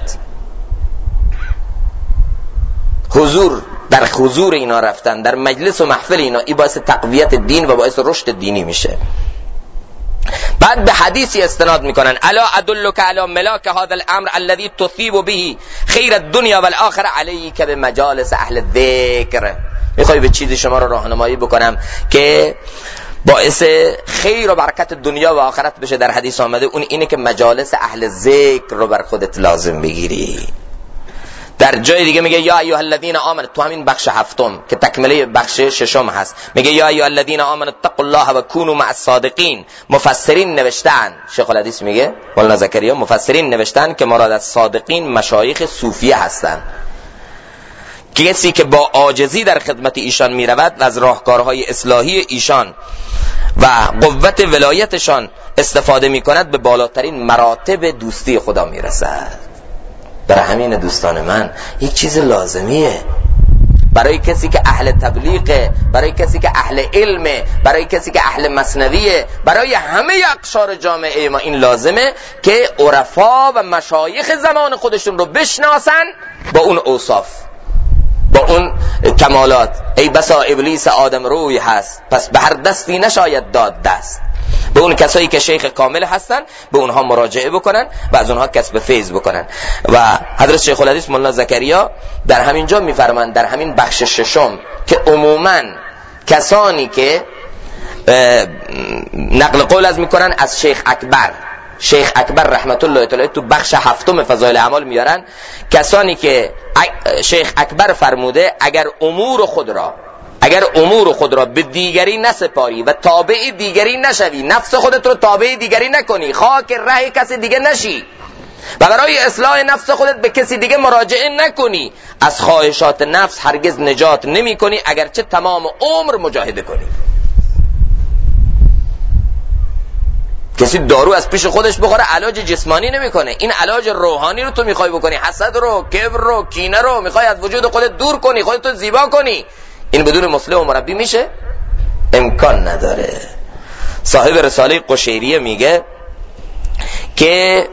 Speaker 1: در حضور اینا رفتن، در مجلس و محفل اینا، این باعث تقویت دین و باعث رشد دینی میشه. بعد به حدیثی استناد میکنن: الا ادلک علی ملاک هذا الامر الذي تصيب به خیر الدنیا والآخره علیک بمجالس اهل الذکر. میخوای به چیزی شما رو راهنمایی بکنم که باعث خیر و برکت دنیا و آخرت بشه. در حدیث آمده اون اینه که مجالس اهل ذکر رو بر خودت لازم بگیری. در جای دیگه میگه یا ایها الذین آمنوا، تو همین بخش هفتم که تکمله بخش ششم هست، میگه یا ایها الذین آمنوا اتقوا الله و کونوا مع الصادقین. مفسرین نوشتن، شیخ الحدیث میگه مولانا زکریا، مفسرین نوشتن که مراد از صادقین مشایخ صوفیه هستند، کسی که با عاجزی در خدمت ایشان میرود و از راهکارهای اصلاحی ایشان و قوت ولایتشان استفاده میکند به بالاترین مراتب دوستی خدا میرسد. برای همین دوستان من یک چیز لازمیه برای کسی که اهل تبلیغه، برای کسی که اهل علمه، برای کسی که اهل مثنویه، برای همه اقشار جامعه ما این لازمه که عرفا و مشایخ زمان خودشون رو بشناسن با اون اوصاف، با اون کمالات. ای بسا ابلیس آدم روی هست، پس به هر دستی نشاید داد دست. به اون کسایی که شیخ کامل هستن به اونها مراجعه بکنن و از اونها کسب فیض بکنن. و حضرت شیخ الحدیث مولانا زکریا در همین جا میفرمایند، در همین بخش ششم، که عموما کسانی که نقل قول از میکنن از شیخ اکبر رحمت الله تعالی تو بخش هفتم فضائل اعمال میارن، کسانی که شیخ اکبر فرموده اگر امور خود را به دیگری نسپاری و تابع دیگری نشوی، نفس خودت رو تابع دیگری نکنی، خاک ره کسی دیگه نشی و برای اصلاح نفس خودت به کسی دیگه مراجعه نکنی، از خواهشات نفس هرگز نجات نمی کنی اگرچه تمام عمر مجاهده کنی. کسی دارو از پیش خودش بخوره علاج جسمانی نمیکنه، این علاج روحانی رو تو میخوای بکنی. حسد رو، کبر رو، کینه رو میخوای از وجود خودت دور کنی، خودت رو زیبا کنی. این بدون مصلح و مربی میشه؟ امکان نداره. صاحب رساله قشیریه میگه که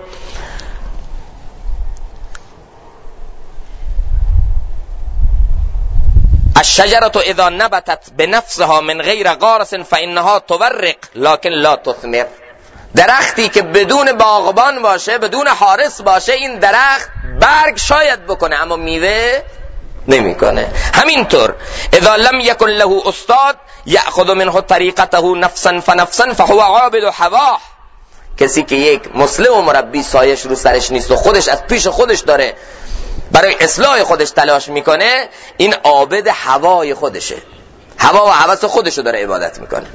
Speaker 1: الشجرة اذا نبتت بنفسها من غیر غارس فانها تورق لكن لا تثمر. درختی که بدون باغبان باشه، بدون حارس باشه، این درخت برگ شاید بکنه اما میوه نمیکنه. همینطور اذا لم يكن له استاد یأخذ منه طریقته نفسا فنفسا فهو عابد هواه. کسی که یک مصلح و مربی سایش رو سرش نیست و خودش از پیش خودش داره برای اصلاح خودش تلاش میکنه، این عابد هوای خودشه، هوا و هوس خودشو داره عبادت میکنه.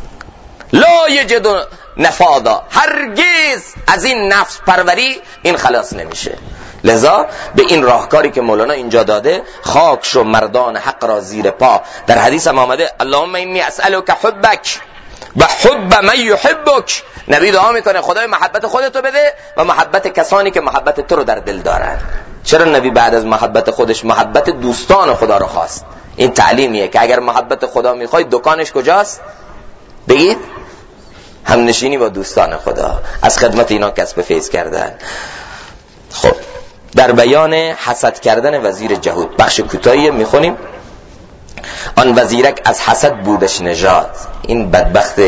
Speaker 1: لا یجد نفاذا، هرگز از این نفس پروری این خلاص نمیشه. لذا به این راهکاری که مولانا اینجا داده، خاک شو مردان حق را زیر پا. در حدیث هم آمده اللهم انی اسألک حبک و حب من یحبک. نبی دعا میکنه خدای محبت خودتو بده و محبت کسانی که محبت تو رو در دل دارن. چرا نبی بعد از محبت خودش محبت دوستان خدا رو خواست؟ این تعلیمیه که اگر محبت خدا میخوای دکانش کجاست؟ بگید همنشینی با دوستان خدا، از خدمت اینا کسب فیض کردن. خب در بیان حسد کردن وزیر جهود بخش کوتاهی میخونیم. آن وزیرک از حسد بودش نژاد. این بدبخت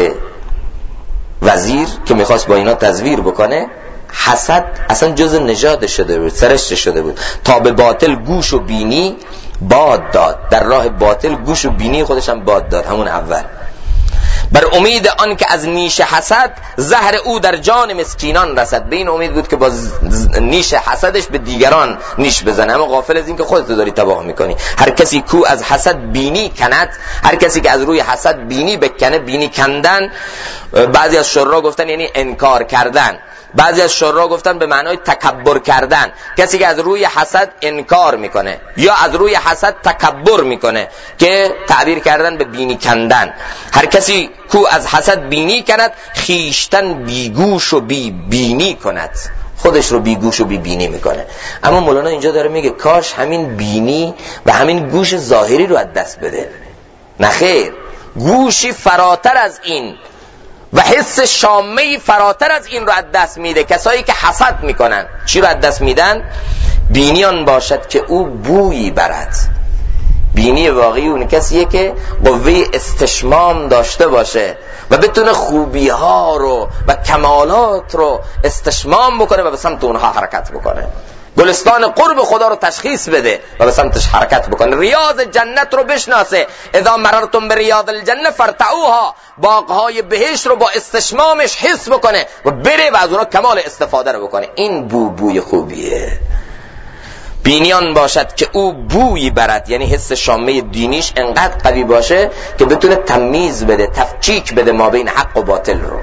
Speaker 1: وزیر که میخواست با اینا تزویر بکنه، حسد اصلا جز نژادش شده بود، سرشت شده بود. تا به باطل گوش و بینی باد داد، در راه باطل گوش و بینی خودش هم باد داد همون اول. بر امید آن که از نیش حسد زهر او در جان مسکینان رسد. به این امید بود که با نیش حسدش به دیگران نیش بزنه، اما غافل از این که خودت داری تباه میکنی. هر کسی کو از حسد بینی کند، هر کسی که از روی حسد بینی بکنه، بینی کندن بعضی از شورا گفتن یعنی انکار کردن، بعضی از شورا گفتن به معنای تکبر کردن. کسی که از روی حسد انکار میکنه یا از روی حسد تکبر میکنه که تعبیر کردن به بینی کندن. هر کسی کو از حسد بینی کند، خیشتن بیگوش و بی بینی کند. خودش رو بیگوش و بیبینی میکنه. اما مولانا اینجا داره میگه کاش همین بینی و همین گوش ظاهری رو از دست بده. نه خیر، گوشی فراتر از این و حس شامه‌ای فراتر از این رو از دست میده. کسایی که حسد میکنن چی رو از دست میدن؟ بینی آن باشد که او بویی برد. بینی واقعی اون کسیه که قوه استشمام داشته باشه و بتونه خوبی ها رو و کمالات رو استشمام بکنه و به سمت اونها حرکت بکنه. گلستان قرب خدا رو تشخیص بده و به سمتش حرکت بکنه. ریاض جنت رو بشناسه. اذا مررتم بریاض الجنه فرتعوها، باغهای بهشت رو با استشمامش حس بکنه و بره و از اونها کمال استفاده رو بکنه. این بوی خوبیه. بینیان باشد که او بویی برد، یعنی حس شامه دینیش انقدر قوی باشه که بتونه تمیز بده، تفکیک بده ما بین حق و باطل رو.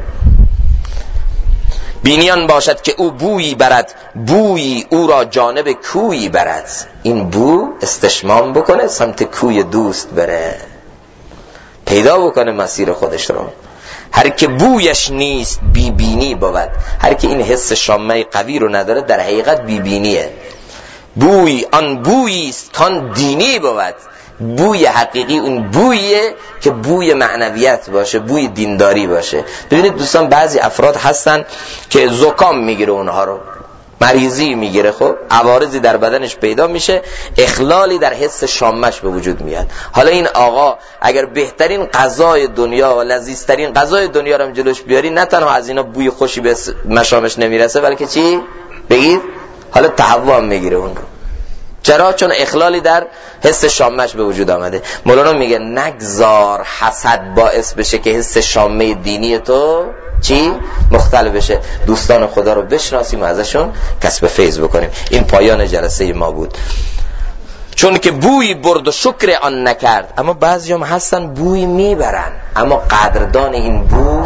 Speaker 1: بینیان باشد که او بویی برد، بویی او را جانب کویی برد. این بو استشمام بکنه سمت کوی دوست بره، پیدا بکنه مسیر خودش رو. هر که بویش نیست بیبینی بود. هر که این حس شامه قوی رو نداره در حقیقت بیبینیه. بوی آن بویی است کان دینی بود. بوی حقیقی اون بویه که بوی معنویت باشه، بوی دینداری باشه. ببینید دوستان، بعضی افراد هستن که زکام میگیره، اونها رو مریضی میگیره، خب عوارضی در بدنش پیدا میشه، اخلالی در حس شامش به وجود میاد. حالا این آقا اگر بهترین غذای دنیا و لذیذترین غذای دنیا رو جلوش بیاری، نه تنها از اینا بوی خوشی به مشامش نمیرسه، بلکه چی بگید؟ حالا تهوع میگیره اون رو. چرا؟ چون اخلالی در حس شامش به وجود آمده. مولانا میگه نگذار حسد باعث بشه که حس شامه دینی تو چی؟ مختل بشه. دوستان خدا رو بشناسیم و ازشون کسب فیض بکنیم. این پایان جلسه ما بود. چون که بوی برد و شکر آن نکرد. اما بعضی هم هستن بوی میبرن اما قدردان این بو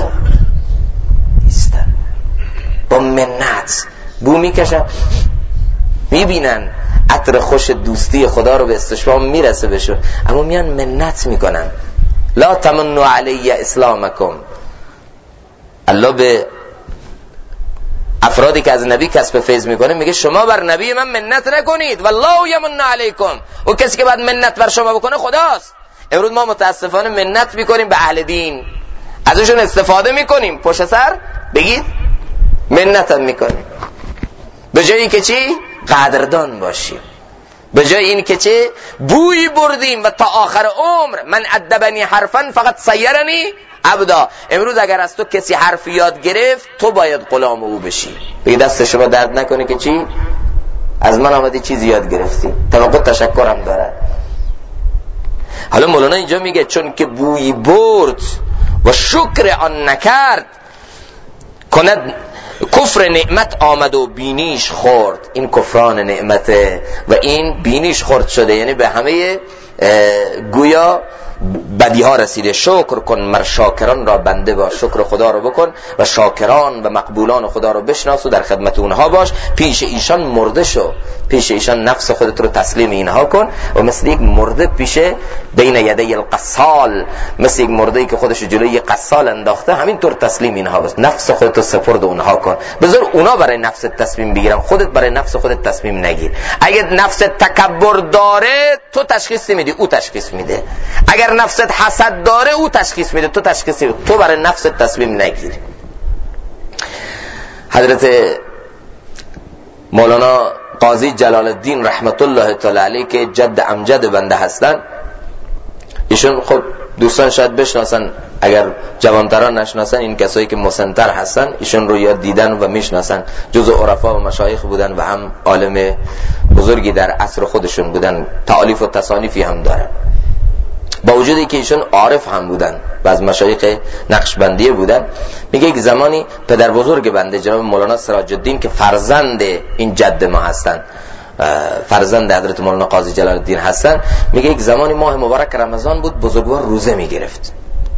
Speaker 1: نیستن. با منت بو میکشن، میبینن عطر خوش دوستی خدا رو به استشمام میرسه بهشون، اما میان منت میکنن. لا تمنوا علی اسلامکم. الله به افرادی که از نبی کسب فیض میکنه میگه شما بر نبی من منت نکنید، والله یمن علیکم. و کسی که بعد منت بر شما بکنه خداست. امروز ما متاسفانه منت میکنیم به اهل دین، ازشون استفاده میکنیم، پشت سر بگید منت هم میکنیم، به جایی که چی؟ قدردان باشیم. به جای این که چه بوی بردیم و تا آخر عمر من ادبنی حرفا فقط سیرنی عبدا. امروز اگر از تو کسی حرف یاد گرفت، تو باید غلام او بشی. بگی دست شما درد نکنه که چی؟ از من آمدی چیزی یاد گرفتی، توقع تشکرم داره. حالا مولانا اینجا میگه چون که بوی برد و شکر آن نکرد، کند کفر نعمت آمد و بینیش خورد. این کفران نعمته و این بینیش خورد شده، یعنی به همه گویا بدی ها رسیده. شکر کن مر شاکران را بنده باش. شکر خدا رو بکن و شاکران و مقبولان خدا رو بشناس و در خدمت اونها باش. پیش ایشان مرده شو، پیش ایشان نفس خودت رو تسلیم اینها کن و مثل یک مرده پیش بین یدی القصال، مثل یک مرده ای که خودش جلوی قصال انداخته، همینطور تسلیم اینها باش. نفس خودت رو سپرد اونها کن. بذار اونا برای نفس تصمیم بگیرن، خودت برای نفس خودت تصمیم نگیر. اگر نفس تکبر داره تو تشخیص نمیدی، او تشخیص میده. اگر نفست حسد داره او تشخیص میده، تو تشخیص میده. تو برای نفست تصمیم نگیری. حضرت مولانا قاضی جلال الدین رحمت الله تعالی علیه که جد امجد بنده هستن، ایشون خب دوستان شاید بشناسن، اگر جوانتران نشناسن، این کسایی که مسنتر هستن ایشون رو یاد دیدن و میشناسن. جزء عرفا و مشایخ بودن و هم عالم بزرگی در عصر خودشون بودن، تالیف و تصانیفی هم دارن. با وجودی که ایشون عارف هم بودن و از مشایخ نقشبندیه بودن، میگه یک زمانی پدر بزرگ بنده جناب مولانا سراج الدین که فرزند این جد ما هستن، فرزند حضرت مولانا قاضی جلال الدین هستن، میگه یک زمانی ماه مبارک رمضان بود، بزرگوار روزه میگرفت،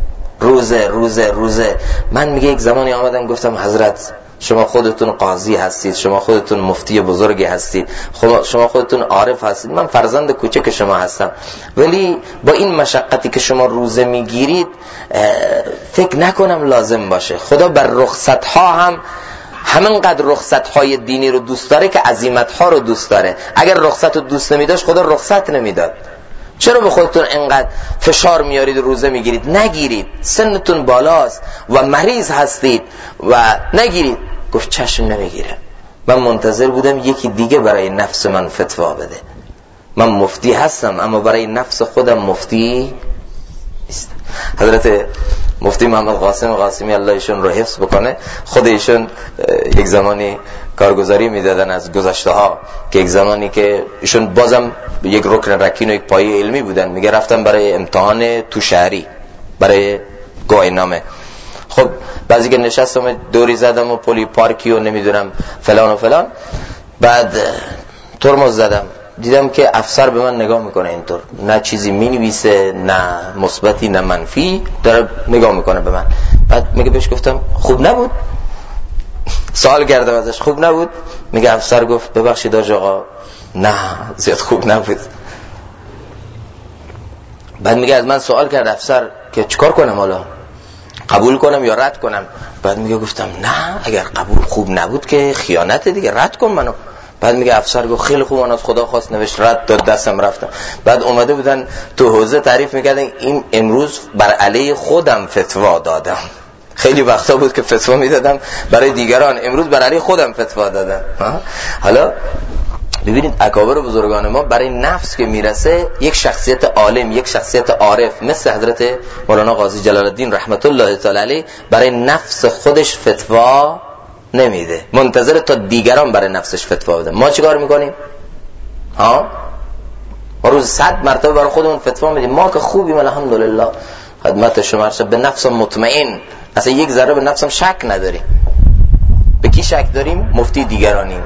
Speaker 1: روزه. من میگه یک زمانی آمدم گفتم حضرت شما خودتون قاضی هستید، شما خودتون مفتی بزرگی هستید، شما خودتون عارف هستید، من فرزند کوچک شما هستم، ولی با این مشقتی که شما روزه میگیرید فکر نکنم لازم باشه. خدا بر رخصت ها هم همینقدر رخصت های دینی رو دوست داره که عزیمت ها رو دوست داره. اگر رخصت رو دوست نمیداشت خدا رخصت نمیداد. چرا به خودتون انقدر فشار میارید و روزه میگیرید؟ نگیرید، سنتون بالاست و مریض هستید و نگیرید. گفت چشم نمیگیره. من منتظر بودم یکی دیگه برای نفس من فتوا بده. من مفتی هستم اما برای نفس خودم مفتی نیستم. حضرت مفتی محمد قاسمی الله ایشون رو حفظ بکنه، خود ایشون یک زمانی کارگزاری میدادن از گذشته ها که یک زمانی که ایشون بازم یک رکن رکین و یک پایه علمی بودن، میگه رفتم برای امتحان تو شهری برای گواهینامه. خب بعضی که نشستم دوری زدم و پلی پارکی و نمیدونم فلان و فلان، بعد ترمز زدم، دیدم که افسر به من نگاه میکنه اینطور، نه چیزی مینویسه، نه مثبتی نه منفی، داره نگاه میکنه به من. بعد میگه بهش گفتم خوب نبود؟ سوال کردم ازش خوب نبود؟ میگه افسر گفت ببخشید حاج آقا نه زیاد خوب نبود. بعد میگه از من سوال کرد افسر که چیکار کنم، حالا قبول کنم یا رد کنم؟ بعد میگه گفتم نه اگر قبول خوب نبود که خیانت دیگه، رد کن منو. بعد میگه افسر گفت خیلی خوب، من از خدا خواست نوشت، رد داد، دستم رفتم. بعد اومده بودن تو حوزه تعریف میکردن این امروز بر علیه خودم فتوا دادم. خیلی وقتا بود که فتوا میدادم برای دیگران، امروز بر علیه خودم فتوا دادم. حالا ببینید اکابر و بزرگان ما برای نفس که میرسه، یک شخصیت عالم، یک شخصیت عارف مثل حضرت مولانا قاضی جلال الدین رحمت الله تعالی علیه برای نفس خودش فتوا نمیده، منتظر تا دیگران برای نفسش فتوا بده. ما چیکار میکنیم؟ ما روز 100 مرتبه برای خودمون فتوا میدیم. ما که خوبیم الحمدلله، خدمت شما هست، به نفسم مطمئن، اصلا یک ذره به نفسم شک نداریم. به کی شک داریم؟ مفتی دیگرانیم.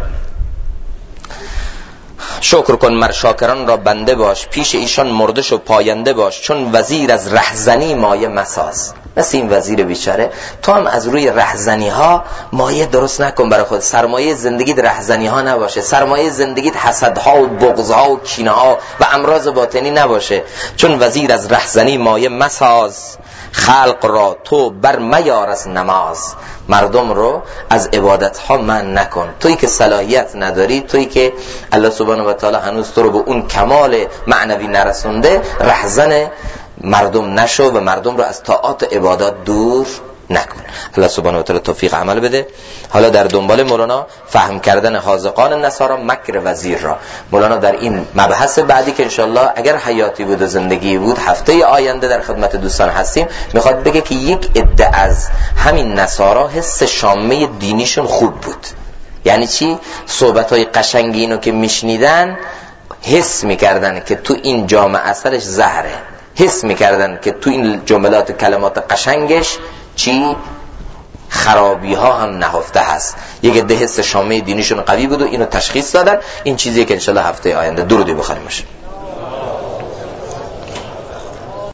Speaker 1: شکر کن مر شاکران را بنده باش، پیش ایشان مردش و پاینده باش، چون وزیر از رهزنی مایه مساز. مثل این وزیر بیچاره، تو هم از روی رهزنی ها مایه درست نکن برای خود. سرمایه زندگیت رهزنی ها نباشه، سرمایه زندگیت حسدها و بغضها و کینه ها و امراض باطنی نباشه. چون وزیر از رهزنی مایه مساز، خلق را تو بر میار از نماز. مردم رو از عبادت ها من نکن. تویی که صلاحیت نداری، تویی که الله سبحانه و تعالی هنوز تو رو به اون کمال معنوی نرسونده، رهزن مردم نشو و مردم رو از طاعات عبادات دور نکن. الله سبحانه و تعالی توفیق عمل بده. حالا در دنبال مولانا فهم کردن حاذقان نصارا مکر وزیر را، مولانا در این مبحث بعدی که انشالله اگر حیاتی بود و زندگی بود هفته آینده در خدمت دوستان هستیم، میخواد بگه که یک عده از همین نصارا حس شامه دینیشون خوب بود. یعنی چی؟ صحبت‌های قشنگی اینو که میشنیدن حس میکردن که تو این جامعه اثرش زهره، حس میکردن که تو این جملات کلمات قشنگش چی؟ خرابی ها هم نهفته هست. یک عده حس شامه دینیشون قوی بود و اینو تشخیص دادن. این چیزیه که انشالله هفته آینده درودی بخونیم.